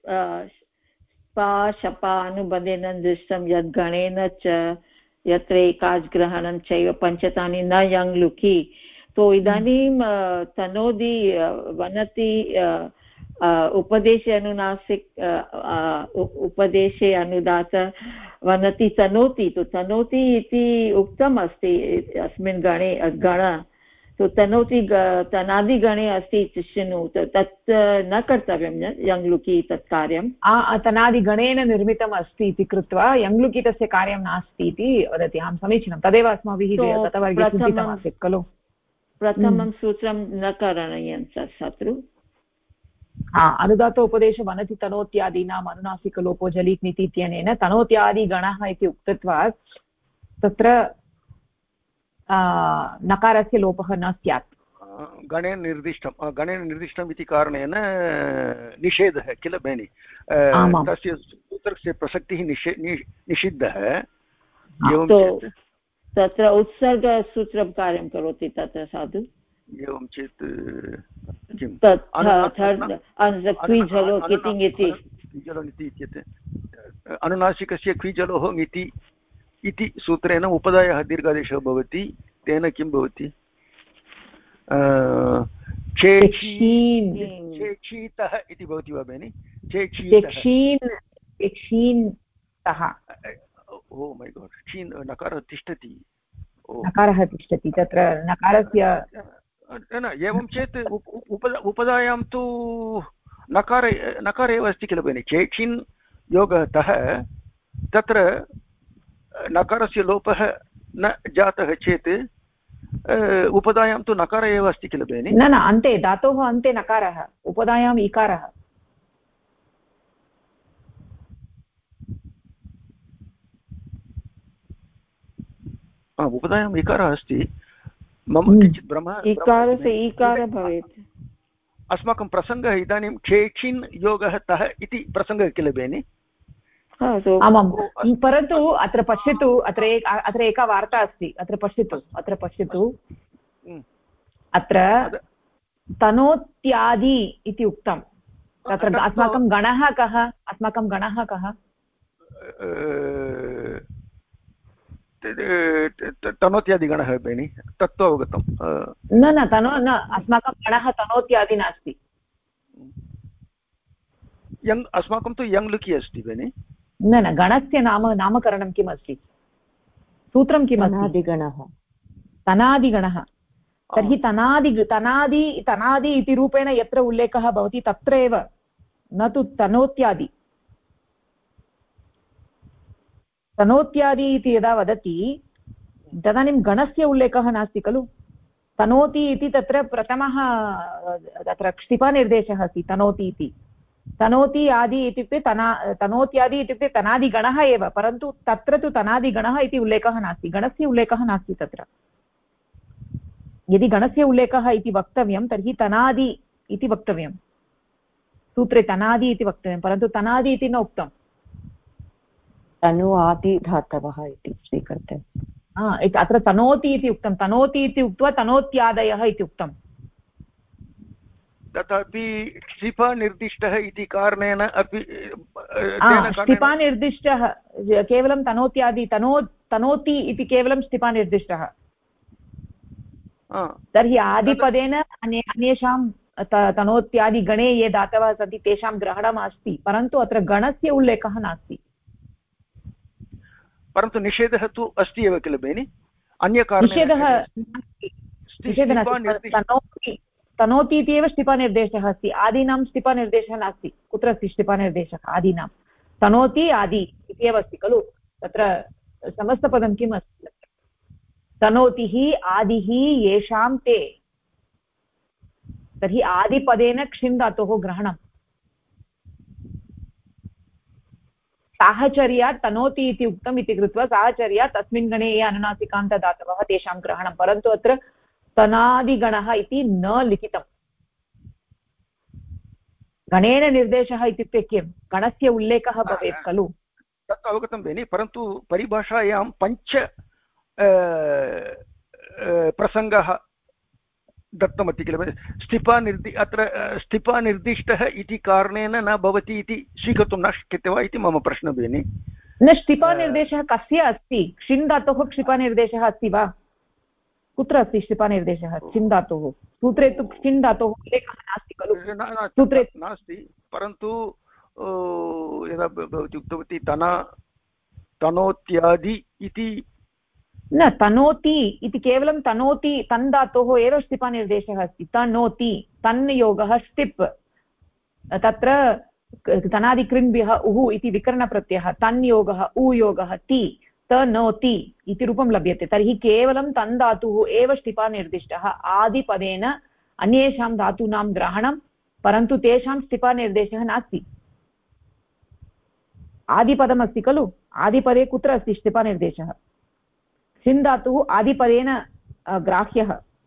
शपानुबन्धेन दृष्टं यद् गणेन च यत्र एकाच्ग्रहणं चैव पञ्चतानि न यङ् लुकि तो इदानीं तनोदि वनति उपदेशे अनुनासिक उपदेशे अनुदात वनति तनोति तो तनोति इति उक्तम् अस्ति अस्मिन् गण तो तनोति तनादिगणे अस्ति शृणु तत् न कर्तव्यं यङ्लुकि तत् कार्यं तनादिगणेन निर्मितम् अस्ति इति कृत्वा यङ्लुकि तस्य कार्यं नास्ति इति वदति अहं समीचीनं तदेव अस्माभिः गतवर्गे चिन्तितमासीत् खलु प्रथमं सूत्रं न करणीयं शत्रु अनुदात उपदेश वनति तनोत्यादीनाम् अनुनासिकलोपो जलित्निति इत्यनेन तनोत्यादिगणः इति उक्तत्वात् तत्र नकारस्य लोपः न स्यात् गणेन निर्दिष्टम् इति कारणेन निषेधः किल भगिनि तस्य सूत्रस्य प्रसक्तिः निषिद्धः एवं चेत् तत्र उत्सर्गसूत्रं कार्यं करोति तत्र साधु एवं चेत् किं क्विझलो कितिङ् इति अनुनासिकस्य क्विझलोः इति इति सूत्रेण उपदायः दीर्घादेशः भवति तेन किं भवति चेक्षीतः इति भवति वा भगिनि चेक्षीतः ओ मै गाड् क्षीन् नकारः तिष्ठति नकारः तिष्ठति तत्र नकारस्य न एवं चेत् उपदायां तु नकार एव अस्ति किल भगिनि चेक्षिन् योगः तः तत्र नकारस्य लोपः न जातः चेत् उपदायां तु नकार एव अस्ति किल भगिनि न अन्ते धातोः अन्ते नकारः उपदायाम् इकारः उपदायाम् इकारः अस्ति मम किञ्चित् भ्रमः इकारस्य ईकारः भवेत् अस्माकं प्रसङ्गः इदानीं चेक्षिन् योगः तः इति प्रसङ्गः किल भगिनि आमां परन्तु अत्र पश्यतु अत्र एका वार्ता अस्ति अत्र पश्यतु अत्र तनोत्यादि इति उक्तं तत्र अस्माकं गणः कः तनोत्यादिगणः बेनि तत्तु अवगतं न न तनो न अस्माकं गणः तनोत्यादि नास्ति यङ् अस्माकं तु यङ् लुकि अस्ति बेनि न न गणस्य नामकरणं किम् अस्ति सूत्रं किम् अस्ति तनादिगणः तनादिगणः तर्हि तनादि इति रूपेण यत्र उल्लेखः भवति तत्र एव न तु तनोत्यादि इति यदा वदति तदानीं गणस्य उल्लेखः नास्ति खलु तनोति इति तत्र प्रथमः तत्र क्षिपनिर्देशः अस्ति तनोति इति तनोति आदि इत्युक्ते तनोत्यादि इत्युक्ते तनादिगणः एव परन्तु तत्र तु तनादिगणः इति उल्लेखः नास्ति गणस्य उल्लेखः नास्ति तत्र यदि गणस्य उल्लेखः इति वक्तव्यं तर्हि तनादि इति वक्तव्यं सूत्रे तनादि इति वक्तव्यं परन्तु तनादि इति न उक्तम् तनु आदि धातवः इति स्वीकर्तव्यम् अत्र तनोति इति उक्तं तनोति इति उक्त्वा तनोत्यादयः इति उक्तम् तथापि क्षिपनिर्दिष्टः इति कारणेन अपि क्षिपनिर्दिष्टः केवलं तनोत्यादि तनोति इति केवलं क्षिपनिर्दिष्टः तर्हि आदिपदेन अन्येषां तनोत्यादिगणे ये दातवः सन्ति तेषां ग्रहणम् अस्ति परन्तु अत्र गणस्य उल्लेखः नास्ति परन्तु निषेधः तु अस्ति एव किल बेनि अन्यकारणेन तनोति इति एव स्टिपनिर्देशः अस्ति आदीनां स्टिपनिर्देशः नास्ति कुत्र अस्ति स्टिपनिर्देशः आदीनां तनोति आदि इति एव अस्ति खलु तत्र समस्तपदं किम् अस्ति तनोतिः आदिः येषां ते तर्हि आदिपदेन क्षिन् धातोः ग्रहणम् साहचर्यात् तनोति इति उक्तम् इति कृत्वा साहचर्यात् तस्मिन् गणे ये अनुनासिकान्तदातवः तेषां ग्रहणं परन्तु अत्र तनादिगणः इति न लिखितम् गणेन निर्देशः इत्युक्ते किं गणस्य उल्लेखः भवेत् खलु तत् अवगतं बेनि परन्तु परिभाषायां पञ्च प्रसङ्गः दत्तमस्ति किल अत्र स्टिपनिर्दिष्टः इति कारणेन न भवति इति स्वीकर्तुं न शक्यते वा इति मम प्रश्नः बेनि न स्टिपनिर्देशः कस्य अस्ति क्षिन् धातोः क्षिपनिर्देशः अस्ति वा कुत्र अस्ति क्षिपनिर्देशः क्षिन् धातोः सूत्रे तु क्षिन् धातोः उल्लेखः नास्ति खलु सूत्रे नास्ति परन्तु यदा भवती उक्तवती तनोत्यादि इति न तनोति इति केवलं तनोति तन् धातोः एव स्टिपनिर्देशः अस्ति तनोति तन् योगः स्टिप् तत्र तनादिकृन्भ्यः उः इति विकरणप्रत्ययः तन् योगः उ योगः ति तनोति इति रूपं लभ्यते तर्हि केवलं तन् धातुः एव स्टिपनिर्दिष्टः आदिपदेन अन्येषां धातूनां ग्रहणं परन्तु तेषां स्टिपनिर्देशः नास्ति आदिपदमस्ति खलु आदिपदे कुत्र अस्ति स्टिपनिर्देशः क्षिन् धातुः आदिपदेन ग्राह्यः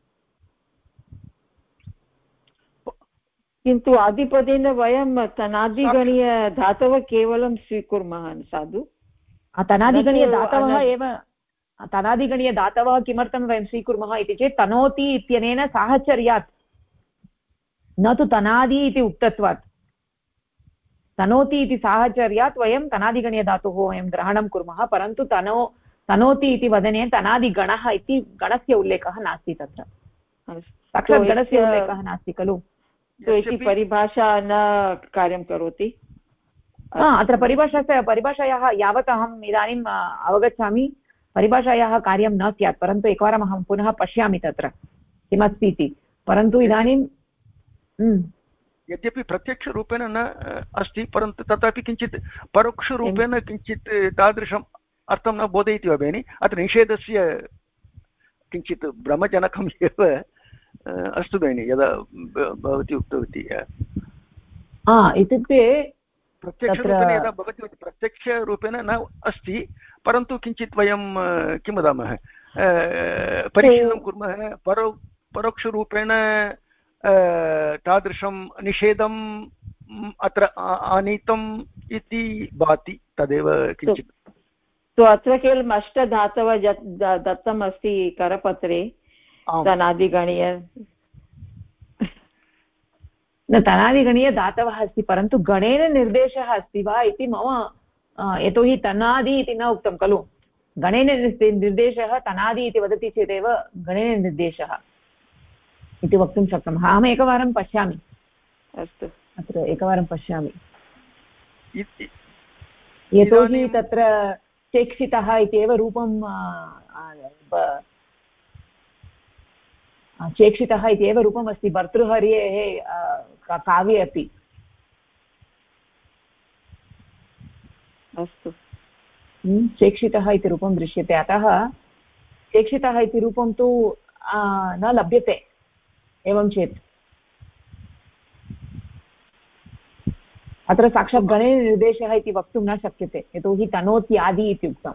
किन्तु आदिपदेन वयं तनादिगणीयधातवः केवलं स्वीकुर्मः साधु तनादिगणीयधातवः एव तनादिगणीयधातवः किमर्थं वयं स्वीकुर्मः इति चेत् तनोति इत्यनेन साहचर्यात् न तु तनादि इति उक्तत्वात् तनोति इति साहचर्यात् वयं तनादिगणीयधातोः वयं ग्रहणं कुर्मः परन्तु तनोति इति वदने तनादिगणः इति गणस्य उल्लेखः नास्ति तत्र साक्षात् गणस्य उल्लेखः नास्ति खलु इति परिभाषा न कार्यं करोति अत्र परिभाषायाः यावत् अहम् इदानीम् अवगच्छामि परिभाषायाः कार्यं न स्यात् परन्तु एकवारम् अहं पुनः पश्यामि तत्र किमस्ति इति परन्तु इदानीं यद्यपि प्रत्यक्षरूपेण न अस्ति परन्तु तथापि किञ्चित् परोक्षरूपेण किञ्चित् तादृशम् अर्थं न बोधयति वा बेनि अत्र निषेधस्य किञ्चित् भ्रमजनकम् एव अस्तु बेनि यदा भवती उक्तवती इत्युक्ते प्रत्यक्षरूपेण यदा भवती प्रत्यक्षरूपेण न अस्ति परन्तु किञ्चित् वयं किं वदामः परीक्षणं कुर्मः परोक्षरूपेण तादृशं निषेधम् अत्र आनीतम् इति भाति तदेव किञ्चित् अत्र केवलम् अष्टधातवः दत्तम् अस्ति करपत्रे तनादिगणीय न तनादिगणीयधातवः अस्ति परन्तु गणेन निर्देशः अस्ति वा इति मम यतोहि तनादि इति न उक्तं खलु गणेन निर्देशः तनादि इति वदति चेदेव गणेन निर्देशः इति वक्तुं शक्नुमः। अहम् एकवारं पश्यामि, अस्तु, अत्र एकवारं पश्यामि। यतोहि तत्र चेक्षितः इत्येव रूपं चेक्षितः इत्येव रूपमस्ति भर्तृहरेः काव्ये अपि। अस्तु, चेक्षितः इति रूपं दृश्यते, अतः चेक्षितः इति रूपं तु न लभ्यते। एवं चेत् अत्र साक्षात् गणेन निर्देशः इति वक्तुं न शक्यते, यतोहि तनोत्यादि इति उक्तम्।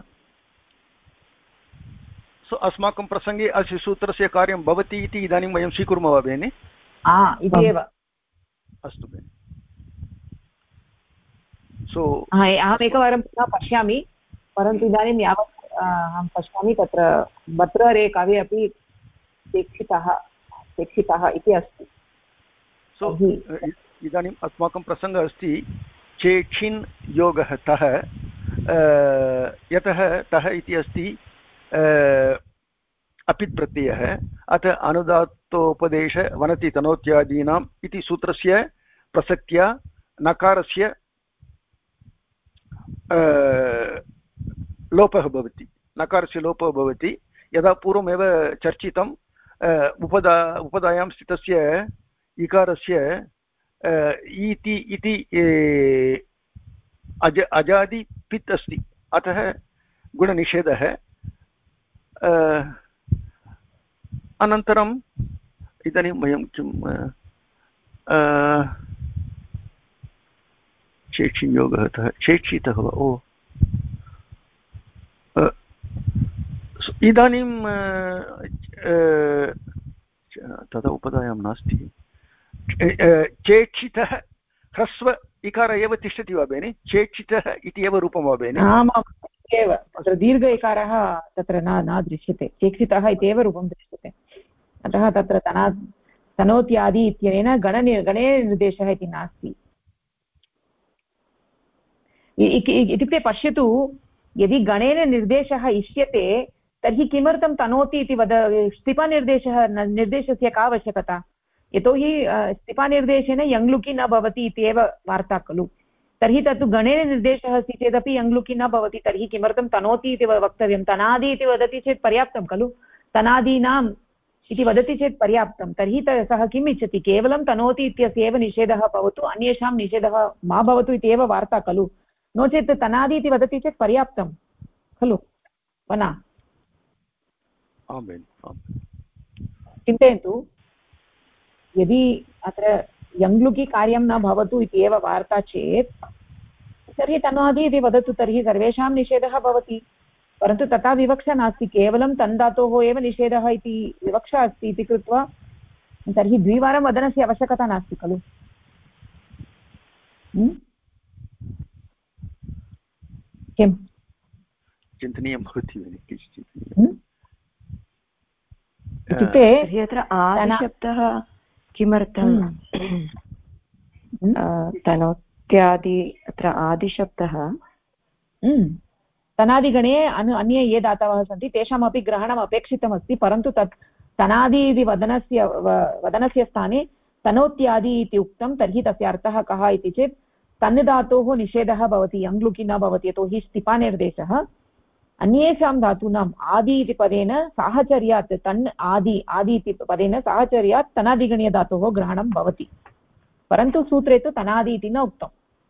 अस्माकं प्रसङ्गे अस्य सूत्रस्य कार्यं भवति इति इदानीं वयं स्वीकुर्मः वा भगिनि? इति एव। अस्तु भगिनि। अहम् एकवारं पुनः पश्यामि, परन्तु इदानीं यावत् अहं पश्यामि तत्र भर्तृहरेः काव्ये अपि चेक्षितः इति अस्ति। इदानीम् अस्माकं प्रसङ्गः अस्ति चेक्षिन् योगः तः, यतः तः इति अस्ति अपित् प्रत्ययः, अथ अनुदात्तोपदेश वनति तनोत्यादीनाम् इति सूत्रस्य प्रसक्त्या नकारस्य लोपः भवति। नकारस्य लोपः भवति। यदा पूर्वमेव चर्चितं उपधायां स्थितस्य इकारस्य इति इति अजादि पित् अस्ति, अतः गुणनिषेधः। अनन्तरम् इदानीं वयं किं चेक्षियोगः तः चेक्षितः वा? ओ इदानीं तदा उपधायां नास्ति। चेक्षितः ह्रस्व इकार एव तिष्ठति वा भगिनि? चेक्षितः इति एव रूपं वा भगिनि? आमाम् एव, तत्र दीर्घ इकारः तत्र न दृश्यते, चेक्षितः इत्येव रूपं दृश्यते। अतः तत्र तनोत्यादि इत्यनेन गणे निर्देशः इति नास्ति। इत्युक्ते पश्यतु, यदि गणेन निर्देशः इष्यते तर्हि किमर्थं तनोति इति निर्देशस्य का आवश्यकता? यतोहि स्थिपानिर्देशेन यङ्लुकि न भवति इत्येव वार्ता खलु। तर्हि तत्तु गणेन निर्देशः अस्ति चेदपि यङ्लुकि न भवति, तर्हि किमर्थं तनोति इति वक्तव्यं? तनादि इति वदति चेत् पर्याप्तं खलु, तनादीनाम् इति वदति चेत् पर्याप्तं। तर्हि सः किम् इच्छति? केवलं तनोति इत्यस्य एव निषेधः भवतु, अन्येषां निषेधः मा भवतु इत्येव वार्ता खलु। नो चेत् तनादि इति वदति चेत् पर्याप्तं खलु, वना? चिन्तयन्तु, यदि अत्र यङ्लुकि कार्यं न भवतु इति एव वार्ता चेत् तर्हि तनादि इति वदतु, तर्हि सर्वेषां निषेधः भवति। परन्तु तथा विवक्षा नास्ति, केवलं तन् धातोः एव निषेधः इति विवक्षा अस्ति इति कृत्वा तर्हि द्विवारं वदनस्य आवश्यकता नास्ति खलु। किं चिन्तनीयं भवति इत्युक्ते अत्र आदिशब्दः किमर्थं तनोत्यादि, अत्र आदिशब्दः तनादिगणे अन्ये ये दातवः सन्ति तेषामपि ग्रहणम् अपेक्षितमस्ति, परन्तु तत् तनादि इति वदनस्य स्थाने तनोत्यादि इति उक्तं। तर्हि तस्य अर्थः कः इति चेत् तन् धातोः निषेधः भवति, यङ्लुकि न भवति, यतोहि स्थिपानिर्देशः अन्येषां धातूनाम् आदि इति पदेन साहचर्यात्, तन् आदि इति पदेन साहचर्यात् तनादिगणीयधातोः ग्रहणं भवति, परन्तु सूत्रे तु तनादि इति न उक्तम्।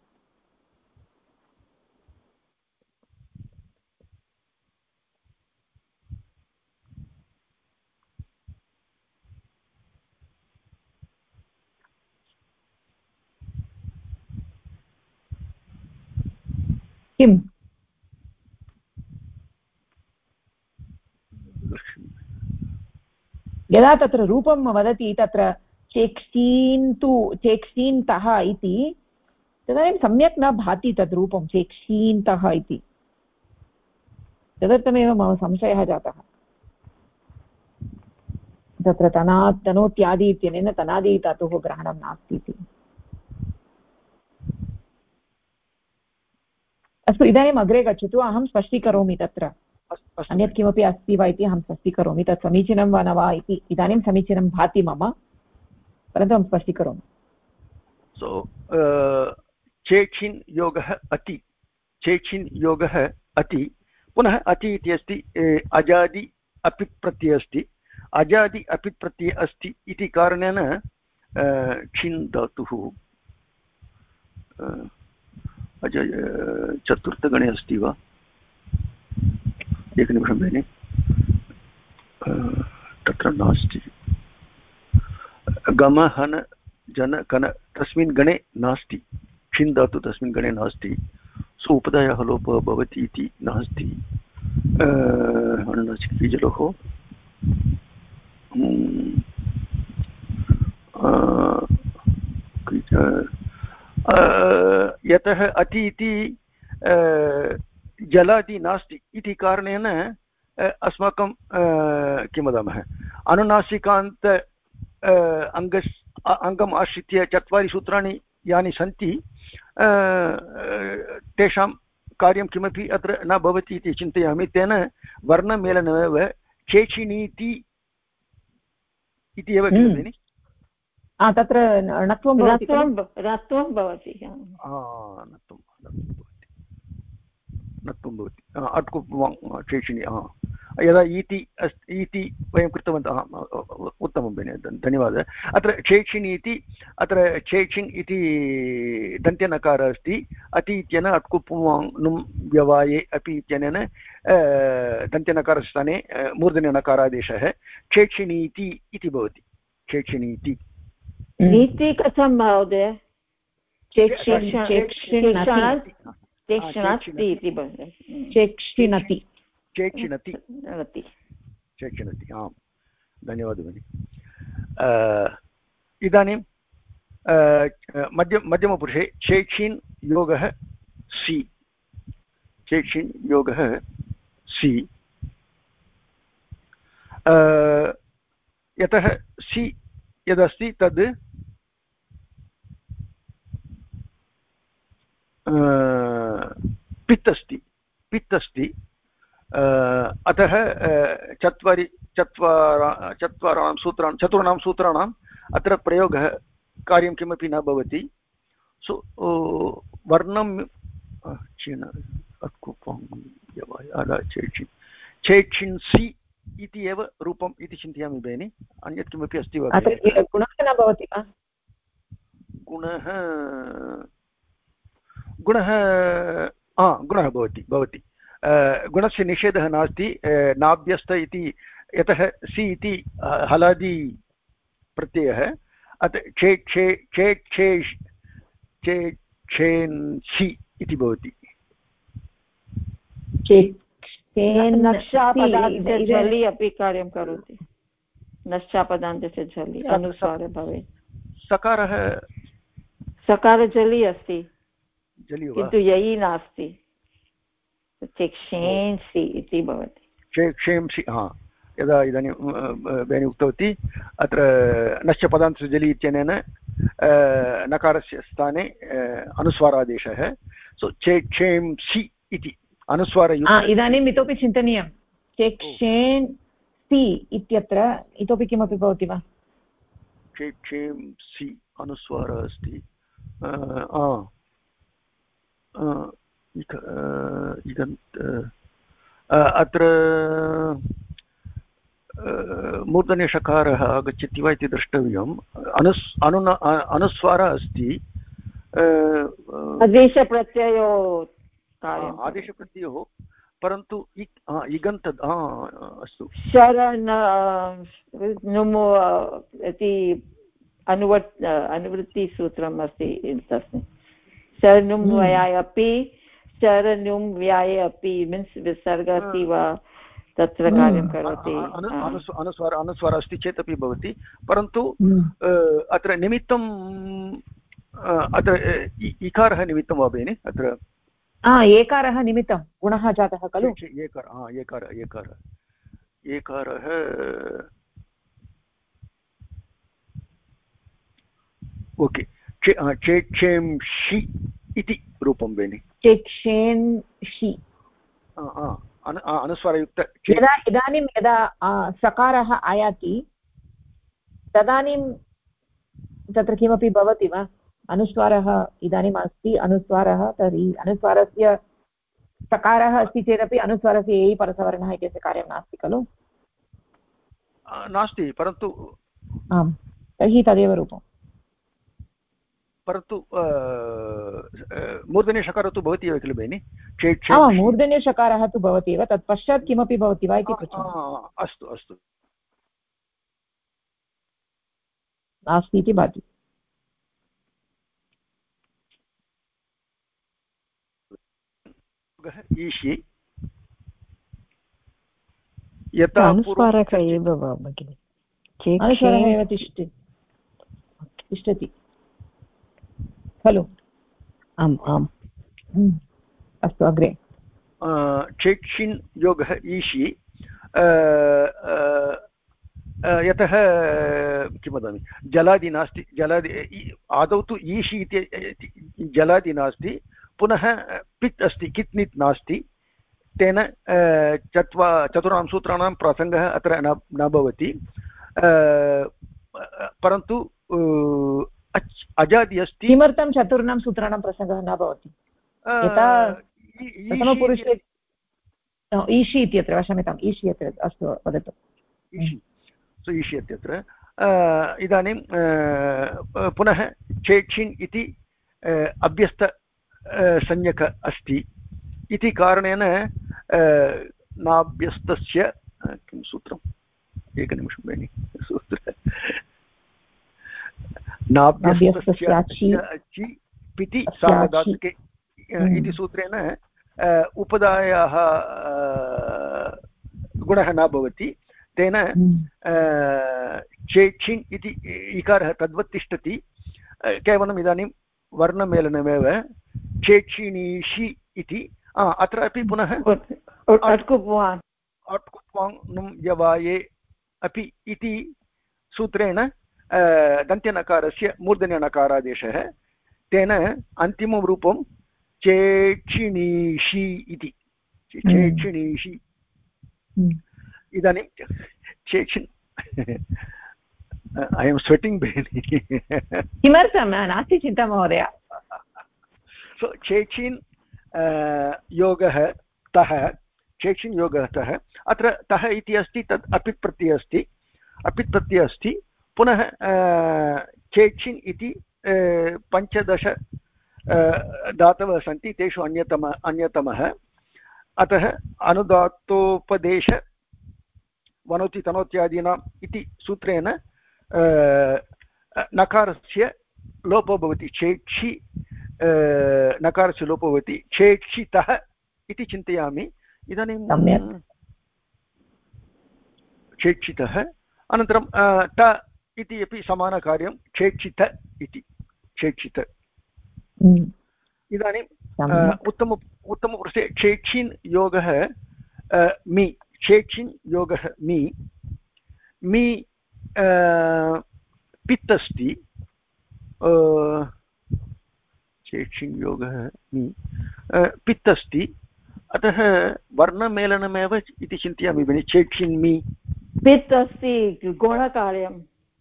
किम्? यदा तत्र रूपं वदति तत्र चेक्षीन्तः इति, तदानीं सम्यक् न भाति तद् रूपं चेक्षीन्तः इति। तदर्थमेव मम संशयः जातः। तत्र तनोत्यादि इत्यनेन तनादि धातोः ग्रहणं नास्ति इति। अस्तु, इदानीम् अग्रे गच्छतु, अहं स्पष्टीकरोमि तत्र। अन्यत् किमपि अस्ति वा इति अहं स्पष्टीकरोमि तत् समीचीनं वा न वा इति इदानीं समीचीनं भाति मम परन्तु अहं स्पष्टीकरोमि सो चेक्षिन् योगः अति चेक्षिन् योगः अति पुनः अति इति अस्ति अजादि अपित् प्रत्ययः अस्ति अजादि अपित् प्रत्ययः अस्ति इति कारणेन क्षिन् धातुः चतुर्थगणे अस्ति वा एकनिमिषं भगिनि तत्र नास्ति गमहन जन कन तस्मिन् गणे नास्ति क्षिन् धातु तस्मिन् गणे नास्ति सो उपधायाः लोपः भवति इति नास्ति अनुनासिकबीजलोः यतः अति इति जलादि नास्ति इति कारणेन अस्माकं किं वदामः अनुनासिकान्त अङ्गम् आश्रित्य 4 सूत्राणि यानि सन्ति तेषां कार्यं किमपि अत्र न भवति इति चिन्तयामि तेन वर्णमेलनमेव चेक्षिणीति इति एव किमपि तत्र णत्वं भवति नत्वं भवति अट्कु चेक्षिणी यदा इति इति वयं कृतवन्तः उत्तमं भगिनि धन्यवादः अत्र चेक्षिणी इति अत्र चेक्षिन् इति दन्त्यनकारः अस्ति अति इत्यनेन अट्कुपुवाङ् व्यवाये अपि इत्यनेन दन्त्यनकारस्य स्थाने मूर्धन्यनकारादेशः चेक्षिणीति इति भवति चेक्षिणीति नीति कथं महोदय चेक्षिणति आम् धन्यवादः भगिनि इदानीं मध्यमपुरुषे चेक्षिन् योगः सि चेक्षिन् योगः सि यतः सि यदस्ति तद् पित् अस्ति अतः चतुर्णां सूत्राणाम् अत्र प्रयोगः कार्यं किमपि न भवति सो वर्णं चेक्षिन्सि इति एव रूपम् इति चिन्तयामि भगिनि अन्यत् किमपि अस्ति वा गुणः न भवति वा गुणः भवति गुणस्य निषेधः नास्ति नाभ्यस्त इति यतः सि इति हलादि प्रत्ययः अतः चेक्षेन्सि इति भवति नष्टापदान्तस्य झलि अपि कार्यं करोति नष्टापदान्तस्य झलि अनुस्वारः भवेत् सकारजलि अस्ति किन्तु ययि नास्ति चेक्षेंसि इति भवति चेक्षेंसि यदा इदानीं भगिनी उक्तवती अत्र नश्चपदान्तस्य जलि इत्यनेन नकारस्य स्थाने अनुस्वारादेशः सो चेक्षेंसि इति अनुस्वारयुक्तः इदानीम् इतोपि चिन्तनीयं चेक्षेंसि इत्यत्र इतोपि किमपि भवति वा चेक्षेंसि अनुस्वारः अस्ति अत्र मूर्धन्यषकारः आगच्छति वा इति द्रष्टव्यम् अनुस्वारः अस्ति आदेशप्रत्ययोः परन्तु इगन्त अस्तु इति अनुवृत्तिसूत्रम् अस्ति तस्मिन् शरणुं व्याय अपि शरणुं व्याये अपि मीन्स् विसर्ग अस्ति वा तत्र कार्यं करोति अनुस्वारः अस्ति चेत् अपि भवति परन्तु अत्र निमित्तं अत्र इकारः निमित्तं वा भगिनि अत्र एकारः निमित्तं गुणः जातः खलु एकारः ओके चेक्षेंषि इति रूपं भगिनि चेक्षेंषि अनुस्वारयुक्त इदानीं यदा सकारः आयाति तदानीं तत्र किमपि भवति वा अनुस्वारः इदानीम् अस्ति अनुस्वारः तर्हि अनुस्वारस्य सकारः अस्ति चेदपि अनुस्वारस्य ए परसवर्णः इत्यस्य कार्यं नास्ति खलु नास्ति परन्तु आम् तर्हि तदेव रूपम् परन्तु मूर्धन्यषकारः तु भवति एव खलु भगिनि मूर्धन्यषकारः तु भवति एव तत् पश्चात् किमपि भवति वा इति पृच्छामि अस्तु अस्तु नास्ति इति भाति ईशि यथा अनुस्वारः एव वा भगिनि अनुस्वारः एव तिष्ठति खलु आम् आम् अस्तु अग्रे चेक्षिन् योगः ईशि यतः किं वदामि जलादि नास्ति आदौ तु ईशि इति जलादि नास्ति पुनः पित् अस्ति कित् नित् नास्ति तेन चतुर्णां सूत्राणां प्रसङ्गः अत्र न भवति परन्तु अजादि अस्ति किमर्थं चतुर्णां सूत्राणां प्रसङ्गः न भवति यथा प्रथमपुरुषे ईशि इत्यत्र क्षम्यताम् ईशि इत्यत्र अस्तु वदतु ईशि इत्यत्र इदानीं पुनः चेक्षिन् इति अभ्यस्त संज्ञक अस्ति इति कारणेन नाभ्यस्तस्य किं सूत्रम् एकनिमिषं भगिनि सूत्र नाभ्यस्तस्य पिति सार्वधातुके इति सूत्रेण उपधायाः गुणः न भवति तेन चेक्षिन् इति इकारः तद्वत् तिष्ठति केवलम् इदानीं वर्णमेलनमेव चेक्षिणीषि इति अत्रापि पुनः अट्कुप्वाङ् यवाये अपि इति सूत्रेण दन्त्यनकारस्य मूर्धन्यनकारादेशः तेन अन्तिमं रूपं चेक्षिणीषि इति चेक्षिणीषि इदानीं चेक्षिन् ऐ एम् स्वेटिङ्ग् भगिनि किमर्थं नास्ति चिन्ता महोदय सो चेक्षिन् योगः तः चेक्षिन् योगः तः अत्र तः इति अस्ति तत् अपित् प्रत्ययः अस्ति अपित् प्रत्ययः अस्ति पुनः चेक्षिन् इति 15 धातवः सन्ति तेषु अन्यतमः अतः अनुदात्तोपदेश वनोति तनोत्यादीनाम् इति सूत्रेण नकारस्य लोपो भवति चेक्षि नकारस्य लोपो भवति चेक्षितः इति चिन्तयामि इदानीं चेक्षितः अनन्तरं त इति अपि समानकार्यं चेक्षित इति चेक्षित इदानीं उत्तमपुरुषे चेक्षिन् योगः मि चेक्षिन् योगः मि पित् अस्ति चेक्षिन् योगः मि पित् अस्ति अतः वर्णमेलनमेव इति चिन्तयामि भगिनि चेक्षिन् मि पित् अस्ति गुणकार्यं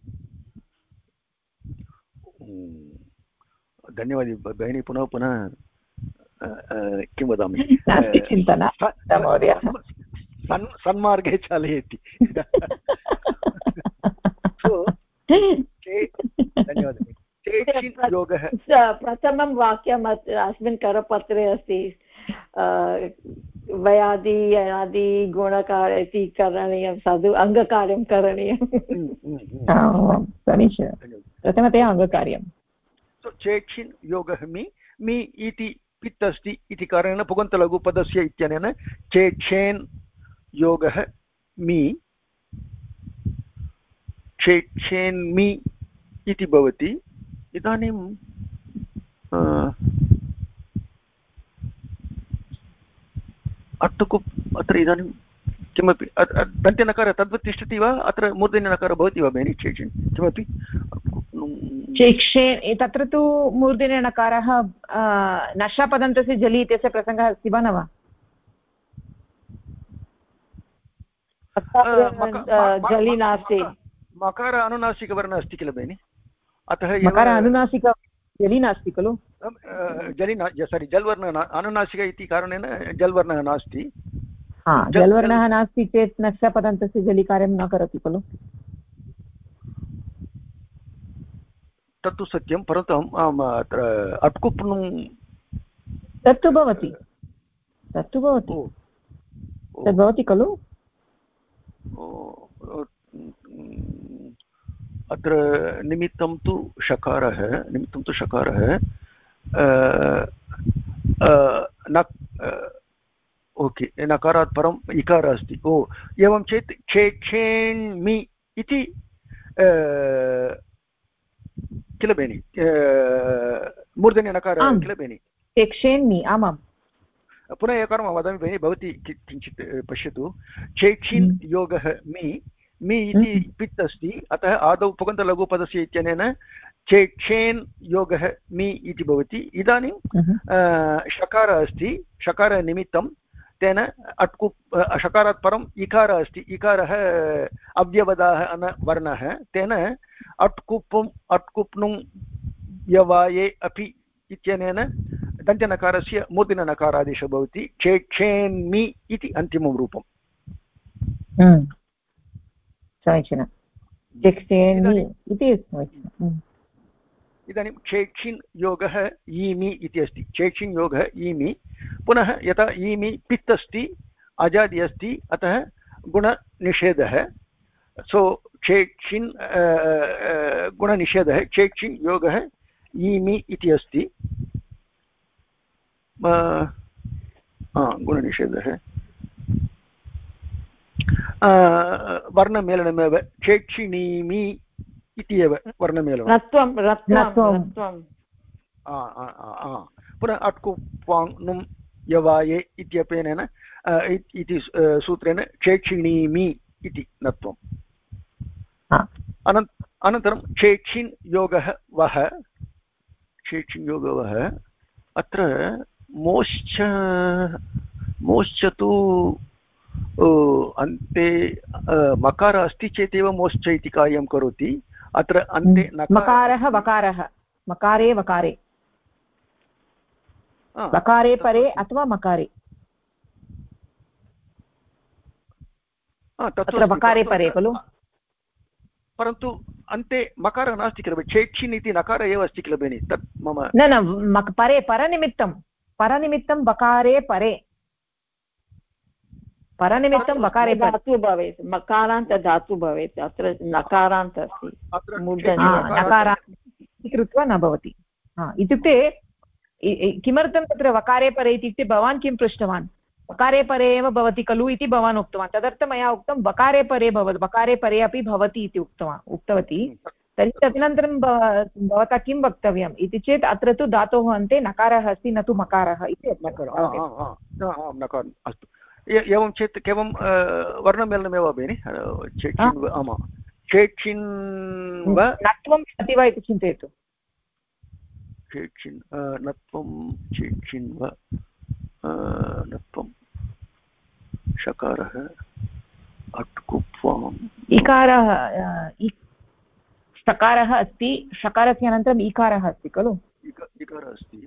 धन्यवादः भगिनी पुनः पुनः किं वदामि चिन्ता महोदय सन्मार्गे चालयति धन्यवादः योगः प्रथमं वाक्यम् अस्मिन् करपत्रे अस्ति वयादि अनादि गुणकार इति करणीयं साधु अङ्गकार्यं करणीयं समीचीनं प्रथमतया अङ्गकार्यं चेक्षिन् योगः मि इति पित् अस्ति इति कारणेन पुगन्तलघुपदस्य इत्यनेन चेक्षेन् योगः मि चेक्षेन्मि इति भवति इदानीं अत्र इदानीं किमपि दन्त्यनकारः तद्वत् तिष्ठति वा अत्र मूर्धन्यनकारः भवति वा भगिनि चेक्षेन् किमपि चेक्षे तत्र तु मूर्धन्यनकारः नशापदन्तस्य जलि इत्यस्य प्रसङ्गः अस्ति वा न वा जलि नास्ति मकार अनुनासिकवर्णः अस्ति किल भगिनि अतः मकार अनुनासिक जलि नास्ति खलु जलि सारि जल्वर्णः अनुनासिक इति कारणेन जल्वर्णः नास्ति जल्वर्णः नास्ति चेत् नक्षपदन्तस्य जलिकार्यं न करोति खलु तत्तु सत्यं परन्तु अत्र अट्कुप्नु तत्तु भवति तद्भवति खलु अत्र निमित्तं तु शकारः ओके नकारात् परम् इकारः अस्ति एवं चेत् क्षेण्मि इति किल बेनि मूर्धन्य नकारः किल बेनि क्षेण्मि आमां पुनः एकवारं वदामि भगिनि भवती किञ्चित् पश्यतु क्षेक्षिन् योगः मि इति पित् अस्ति अतः आदौ पुगन्तलघुपदस्य इत्यनेन क्षेक्षेन् योगः मि इति भवति इदानीं शकारः अस्ति शकारनिमित्तं तेन शकारात् परम् इकारः अस्ति इकारः अव्यवधाः वर्णः तेन अट्कुप्नुं यवाये अपि इत्यनेन दन्त्यनकारस्य मूर्धन्यनकारादेशः भवति क्षेक्षेन्मि इति अन्तिमं रूपम् समीचीनं क्षेक्षेन्मि इति इदानीं क्षेक्षिन् योगः ईमि इति अस्ति क्षेक्षिन् योगः ईमि पुनः यथा ईमि पित् अस्ति अजादि अस्ति अतः गुणनिषेधः सो क्षेक्षिन् गुणनिषेधः क्षेक्षिन् योगः ईमि इति अस्ति गुणनिषेधः वर्णमेलनमेव क्षेक्षिणीमि इति एव वर्णमेलनं पुनः अट्कुप्वाङ् यवाये इत्यपेनेन इति सूत्रेण क्षेक्षिणीमि इति नत्वम् अनन्तरं क्षेक्षिन् योगः वः क्षेक्षिन् योगः वः अत्र मोश्च तु अन्ते मकार अस्ति चेदेव मोश्च इति कार्यं करोति अत्र अन्ते मकारः वकारः मकारे वकारे वकारे परे अथवा मकारे तत्र वकारे परे खलु परन्तु अन्ते मकारः नास्ति किल क्षेक्षिन् इति नकारः एव अस्ति किल भगिनि तत् मम न परे परनिमित्तं वकारे परे परनिमित्तं वकारे धातु भवेत् मकारान्त धातु भवेत् अत्र नकारान्त अस्ति नकारान्त कृत्वा न भवति इत्युक्ते किमर्थं तत्र वकारे परे इत्युक्ते भवान् किं पृष्टवान् वकारे परे एव भवति खलु इति भवान् उक्तवान् तदर्थं मया उक्तं वकारे परे भवति वकारे परे अपि भवति इति उक्तवती तर्हि तदनन्तरं भवता किं वक्तव्यम् इति चेत् अत्र तु धातोः अन्ते नकारः अस्ति न तु मकारः इति अस्तु एवं चेत् केवलं वर्णमेलनमेव भगिनि क्षेक्षिन् नत्वं अस्ति वा इति चिन्तयतु क्षेक्षिन् नत्वं क्षेक्षिन् वा नत्वं शकारः अट्कुप्वाम् इकारः षकारः अस्ति षकारस्य अनन्तरम् इकारः अस्ति खलु इकारः अस्ति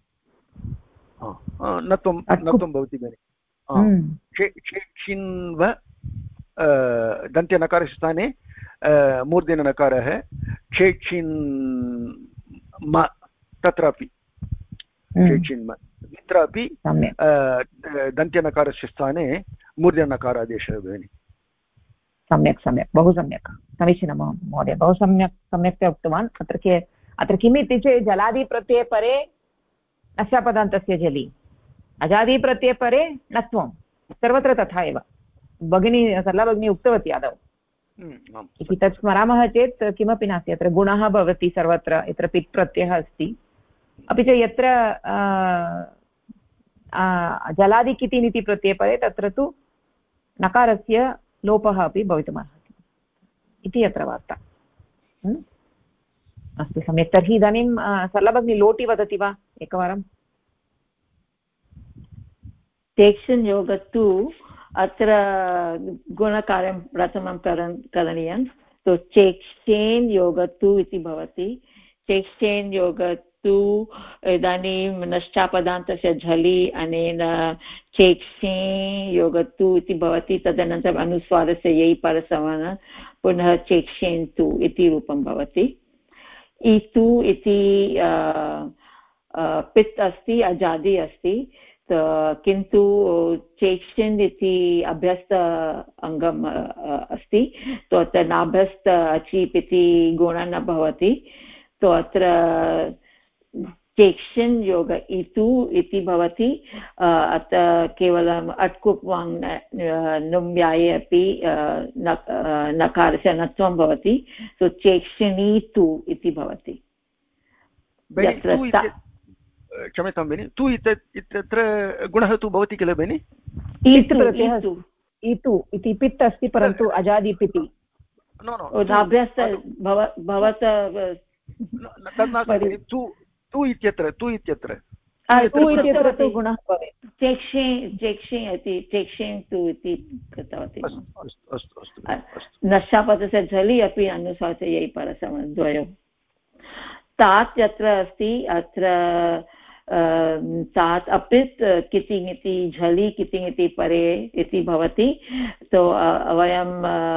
नत्वं भवति भगिनि क्षेक्षिन्व दन्त्यनकारस्य स्थाने मूर्धन्यनकारः क्षेक्षिन् तत्रापि क्षेक्षिन्म तत्रापि दन्त्यनकारस्य स्थाने मूर्धन्यनकारादेशः भगिनि सम्यक् बहु सम्यक् समीचीनं महोदय बहु सम्यक्तया उक्तवान् अत्र किम् इति चेत् जलादिप्रत्यये परे नक्षपदान्तस्य जलि अजादिप्रत्यये परे नत्वं सर्वत्र तथा एव भगिनी सरला भगिनी उक्तवती आदौ इति तत् स्मरामः चेत् किमपि नास्ति अत्र गुणः भवति सर्वत्र यत्र पित् प्रत्ययः अस्ति अपि च यत्र जलादिकितिनिति प्रत्यये परे तत्र तु नकारस्य लोपः अपि भवितुमर्हति इति अत्र वार्ता अस्तु सम्यक् तर्हि इदानीं सरला भगिनी लोटि वदति वा एकवारं क्षेक्षन् योगः तु अत्र गुणकार्यं प्रथमं करणीयं तो चेक्षेन् योगतु इति भवति चेक्षेन् योगतु इदानीं नश्चापदान्तस्य झलि अनेन चेक्षे योगतु इति भवति तदनन्तरम् अनुस्वारस्य यै परसवर्ण पुनः चेक्षेन् तु इति रूपं भवति इतु इति पित् अस्ति अजादि अस्ति किन्तु चेक्षिन् इति अभ्यस्त अङ्गम् अस्ति तो अत्र नाभ्यस्त अचीप् इति गुणः न भवति तो अत्र चेक्षिन् योग इतु इति भवति अत्र केवलम् अट्कुप् वाङ् नुम्याये अपि नकारस्य नत्वं भवति तो चेक्षिणीतु इति भवति क्षम्यतां भगिनि तु इत्यत्र गुणः तु भवति किल भगिनि इतु इति पित् अस्ति परन्तु अजादि पिति तु इत्यत्र गुणः भवेत् चेक्षे इति चेक्षेन् तु इति कृतवती नश्चापदस्य झलि अपि अनुस्वारस्य यै परसवर्ण द्वयोः तात् यत्र अस्ति अत्र तात् अपित् कितिङ् इति झलि कितिङ् इति परे इति भवति तो वयं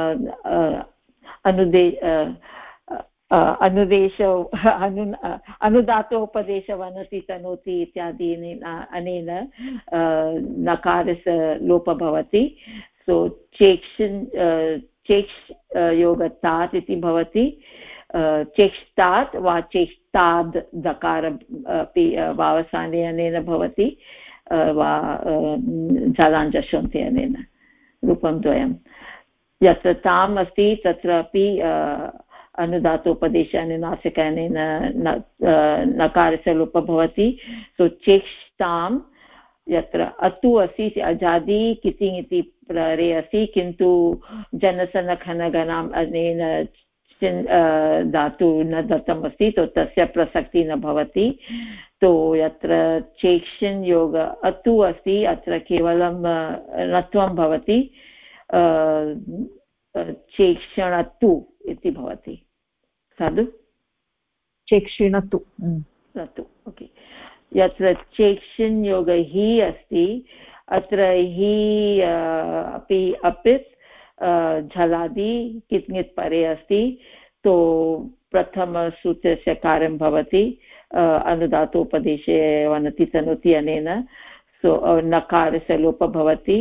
अनुदातोपदेश वनति तनोति इत्यादि अनेन नकारस्य लोपः भवति सो चेक्ष् योगतात् इति भवति चेष्टात् वा चेष्टाद् दकार अपि वावसाने अनेन भवति वा जलाञ्जशन्ति अनेन रूपं द्वयं यत्र ताम् अस्ति तत्रापि अनुदातोपदेश अनुनासिक अनेन नकारस्य लोपः भवति सो चेष्टां यत्र अतु अस्ति अजादि कितिङ् इति प्ररे अस्ति किन्तु जनसनखनगणाम् अनेन धातु न दत्तम् अस्ति तो तस्य प्रसक्तिः न भवति तो यत्र चेक्षन् योग अतु अस्ति अत्र केवलं नत्वं भवति चेक्षणतु इति भवति साधु चेक्षिणतु ओके यत्र चेक्षन् योग हि अस्ति अत्र हि अपि अपित् झलादि कित्ङित् परे अस्ति तो प्रथमसूत्रस्य कार्यं भवति अनुदातोपदेशे वनति तनोति अनेन सो नकारस्य लोपः भवति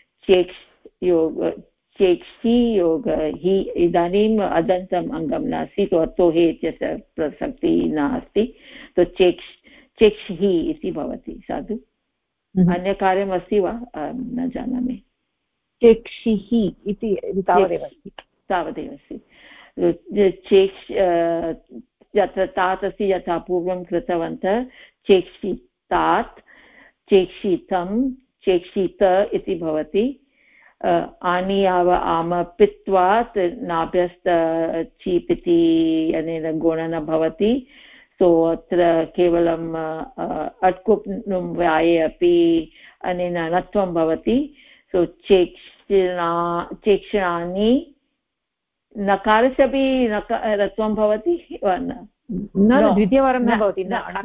चेक्षि योग हि इदानीम् अदन्तम् अङ्गं नास्ति तो अतो हे इत्यस्य प्रसक्तिः नास्ति तो चेक्ष् हि इति भवति साधु अन्यकार्यम् अस्ति वा न जानामि चेक्षिः इति तावदेव अस्ति चेक्ष् यत्र तात् अस्ति यथा पूर्वं कृतवन्तः चेक्षितात् चेक्षितं चेक्षित इति भवति आनीयाव आम पित्वात् नाभ्यस्त चीप् इति अनेन गुणः भवति सो अत्र केवलम् अट्कुप् नुम्याये अपि अनेन नत्वं भवति सो चेक्षणानि नकारस्य अपि नत्वं भवति वा न द्वितीयवारं न भवति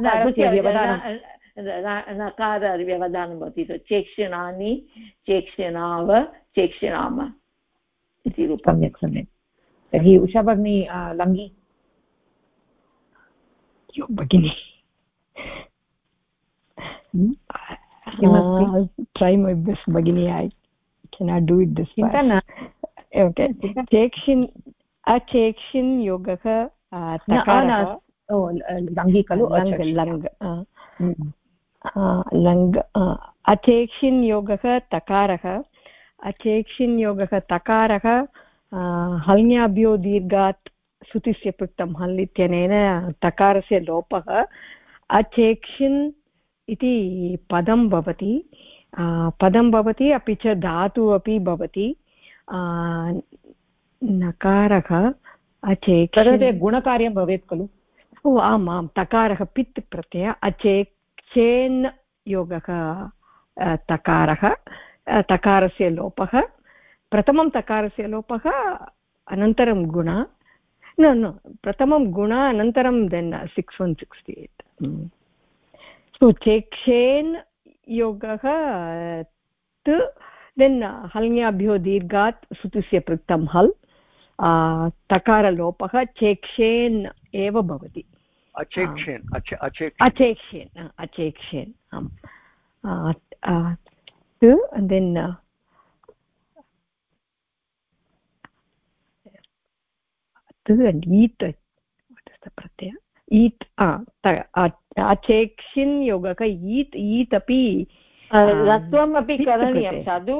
नकार व्यवधानं भवति सो चेक्षणानि चेक्षणाव चेक्षणाम इति रूपं सम्यक् तर्हि उषा भगिनी लङ्गी भगिनी try my best bagini I cannot do it this way okay chekshin yogah takarah langi kalu lang achekshin yogah takarah achekshin yogah takarah halnyabhyo dirghat सुतिस्य पृक्तं हल् इत्यनेन तकारस्य लोपः अचेक्षिन् इति पदं भवति अपि च धातु अपि भवति नकारः अचेक्षिन् गुणकार्यं भवेत् खलु आम् आम् तकारः पित् प्रत्यय अचेक्षेन् योगः तकारः तकारस्य लोपः प्रथमं तकारस्य लोपः अनन्तरं गुण न प्रथमं गुण अनन्तरं देन् 6168 सो चेक्षेन् योगः देन् हल्ङ्याभ्यो दीर्घात् सुतुस्य पृक्तं हल् तकारलोपः चेक्षेन् एव भवति अचेक्षेन् आम् देन् ईत् प्रत्यय ईत् अचेक्षिन् योगः ईत् ईत् अपि रत्वम् अपि करणीयं साधु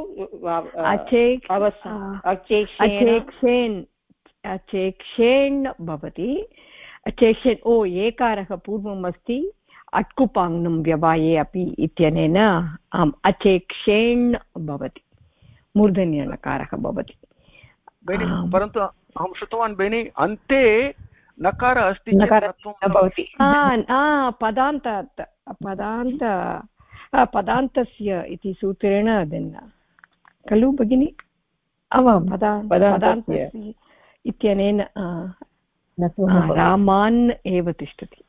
अचेक्षेन् भवति अचेक्षेन् ओ एकारः पूर्वम् अस्ति अट्कुपाङ्गं व्यवाये अपि इत्यनेन आम् अचेक्षेन् भवति मूर्धन्यनकारः भवति परन्तु अहं श्रुतवान् बेनि अन्ते नकार अस्ति भवति पदान्तस्य इति सूत्रेण खलु भगिनि पदान्तस्य इत्यनेन रामान् एव तिष्ठति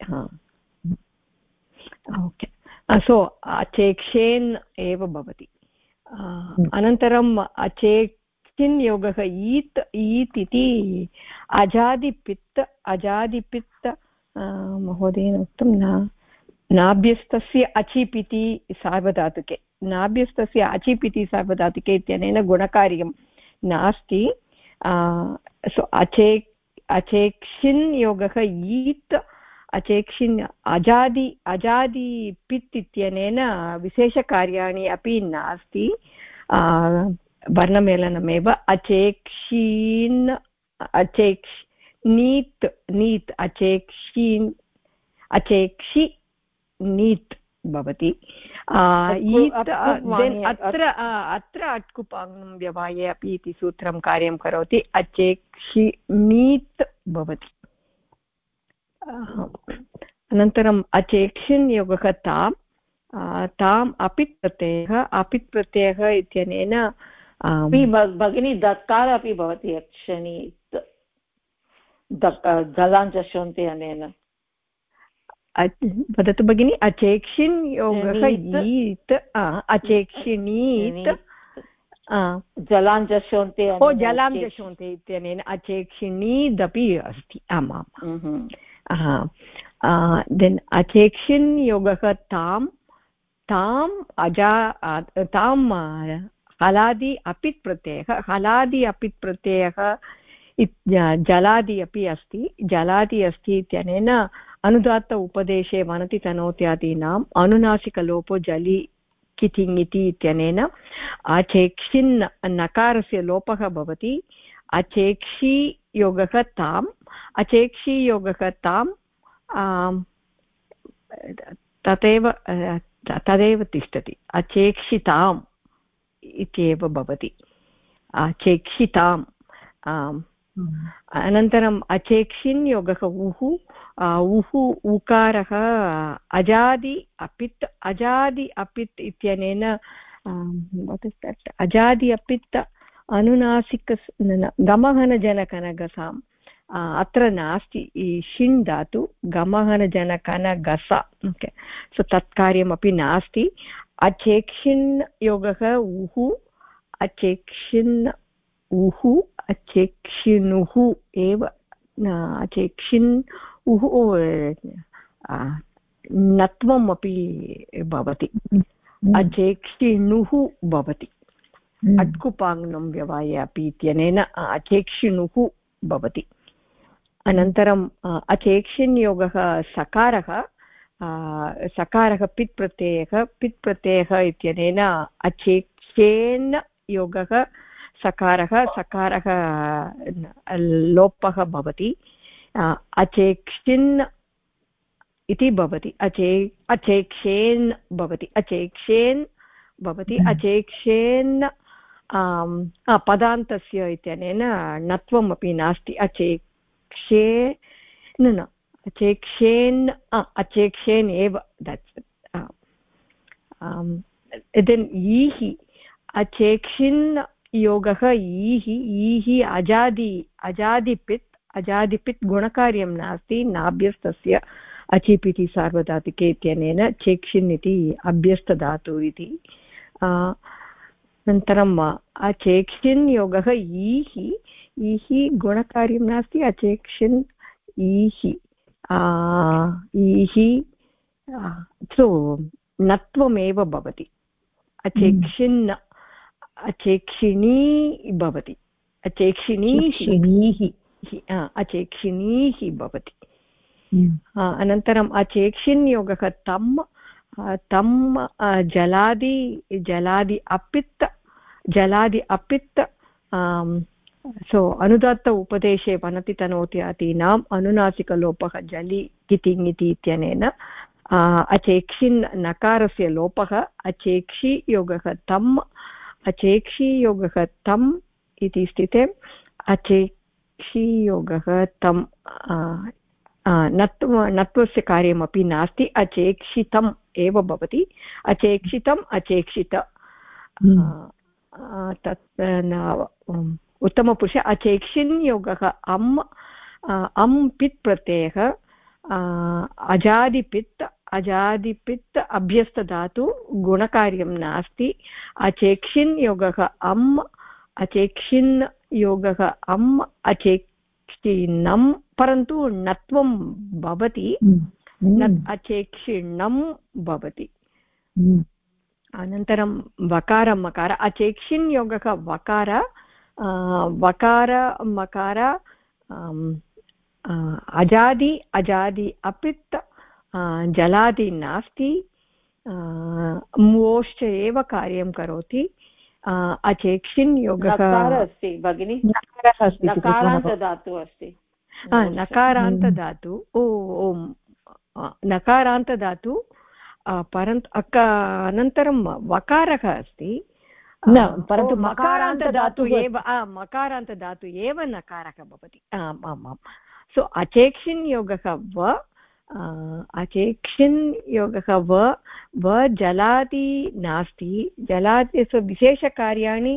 ओके सो अचेक्षेन् एव भवति अनन्तरम् अचेक्षिन् योगः ईत् ईत् इति अजादिपित्त महोदयेन उक्तं नाभ्यस्तस्य अचिपिति सार्वधातुके नाभ्यस्तस्य अचिपिति सार्वधातुके इत्यनेन गुणकार्यं नास्ति सो अचेक्षिन् योगः ईत् अचेक्षिन् अजादिपित् इत्यनेन विशेषकार्याणि अपि नास्ति वर्णमेलनमेव अचेक्षीन् नीत् अचेक्षि नीत् भवति अत्र अट्कुपाङ्गं व्यवाये अपि इति सूत्रं कार्यं करोति अचेक्षि नीत् भवति अनन्तरम् अचेक्षिन् योगः ताम् अपित् प्रत्ययः इत्यनेन भगिनी दकार अपि भवति यक्षणि गलाञ्जशोन्ते अनेन वदतु भगिनि अचेक्षिन् योगः ईत् अचेक्षिणीत् जलाञ्जशोन्ते जलाञ्जशोन्ते इत्यनेन अचेक्षिणीदपि अस्ति आमाम् देन् अचेक्षिन् योगः ताम् हलादि अपित् प्रत्ययः जलादि अपि अस्ति इत्यनेन अनुदात्त उपदेशे वनति तनोत्यादीनाम् अनुनासिकलोपो जलि कितिङ् इति इत्यनेन अचेक्षिन् नकारस्य लोपः भवति अचेक्षि योगः ताम् तदेव तिष्ठति अचेक्षिताम् इत्येव भवति अचेक्षिताम् अनन्तरम् अचेक्षिन् योगः उकारः अजादि अपित् इत्यनेन अजादि अपित् अनुनासिक गमहनजनकनगसाम् अत्र नास्ति शिन् धातु गमहनजनकनगस ओके सो तत् कार्यमपि नास्ति अचेक्षिन् योगः अचेक्षिणुः एव अचेक्षिन् नत्वम् अपि भवति अचेक्षिणुः भवति अट्कुपाङ्गं व्यवाये अपि इत्यनेन अचेक्षिणुः भवति अनन्तरम् अचेक्षिन् योगः सकारः पित् प्रत्ययः इत्यनेन अचेक्षेन् योगः सकारः लोपः भवति अचेक्षिन् इति भवति अचेक्षेन् भवति अचेक्षेन् पदान्तस्य इत्यनेन नत्वम् अपि नास्ति अचेक्षेन् एव देन् ईः अचेक्षिन् योगः ईः अजादिपित् गुणकार्यं नास्ति नाभ्यस्तस्य अचिपिति सार्वधातुके इत्यनेन चेक्षिन् इति अभ्यस्तधातु इति अनन्तरम् अचेक्षिन् योगः ईः गुणकार्यं नास्ति अचेक्षिन् ईः सो नत्वमेव भवति अचेक्षिन् अचेक्षिणी भवति अचेक्षिणीः भवति अनन्तरम् अचेक्षिन् योगः तं जलादि अपित् सो अनुदात्त उपदेशे वनति तनोति अतीनाम् अनुनासिकलोपः जलि कितिङ् इति इत्यनेन अचेक्षिन् नकारस्य लोपः अचेक्षि योगः तम् इति स्थिते अचेक्षि योगः तं नत्वस्य कार्यमपि नास्ति अचेक्षितम् एव भवति अचेक्षितम् अचेक्षित तत् उत्तमपुरुष अचेक्षिन् योगः अम् पित् प्रत्ययः अजादिपित् अभ्यस्तधातु गुणकार्यं नास्ति अचेक्षिन् योगः अचेक्षिन् योगः अचेक्षिणं परन्तु नत्वं भवति अचेक्षिणं भवति अनन्तरं वकार मकार अचेक्षिन् योगः वकार मकार अजादि अपित् जलादि नास्ति मोश्च एव कार्यं करोति अचेक्षिन् योगः अस्ति भगिनि नकारान्तधातु अस्ति नकारान्तधातु नकारान्तधातु परन्तु अनन्तरं वकारः अस्ति परन्तु मकारान्तधातु एव नकारः भवति आम् आम् आम् सो अचेक्षिन् योगः व जलादि नास्ति जलादि विशेषकार्याणि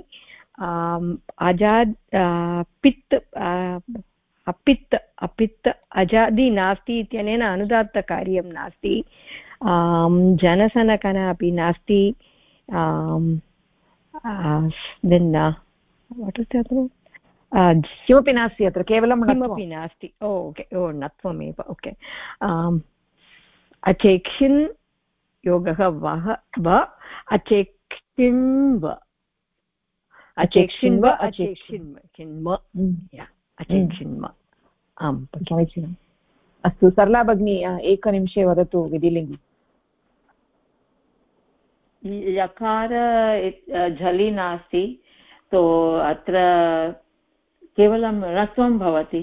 अपित् अजादि नास्ति इत्यनेन अनुदात्तकार्यं नास्ति जनसनकन अपि नास्ति किमपि नास्ति अत्र केवलं किमपि नास्ति ओके नत्वमेव ओके अचेक्षिन् योगः व अचेक्षिण्व अचेक्षिण्व आम् समीचीनम् अस्तु सरला भगिनी एकनिमिषे वदतु विधिलिङ्गि यकार झलि नास्ति तो अत्र केवलं रत्वं भवति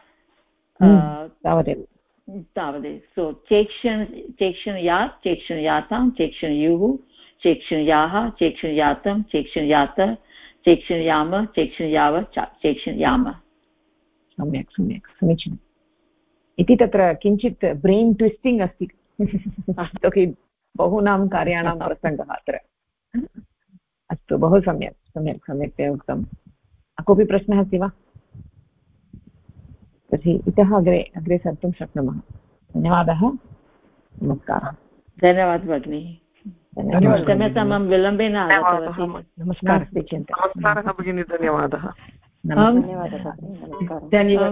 तावदेव सो चेक्षणयात् चेक्षणयातां चेक्षणयुः चेक्षणयाः चेक्षणयातं चेक्षणयात चेक्षणयाम चेक्षणयाव चेक्षणयाम सम्यक् समीचीनम् इति तत्र किञ्चित् ब्रेन् ट्विस्टिङ्ग् अस्ति यतोहि बहूनां कार्याणां प्रसङ्गः अत्र अस्तु बहु सम्यक् उक्तं कोऽपि प्रश्नः अस्ति वा तर्हि इतः अग्रे सर्तुं शक्नुमः धन्यवादः नमस्कारः धन्यवादः भगिनी क्षम्यतां विलम्बेन आगतवती नमस्कारः भगिनी धन्यवादः धन्यवादः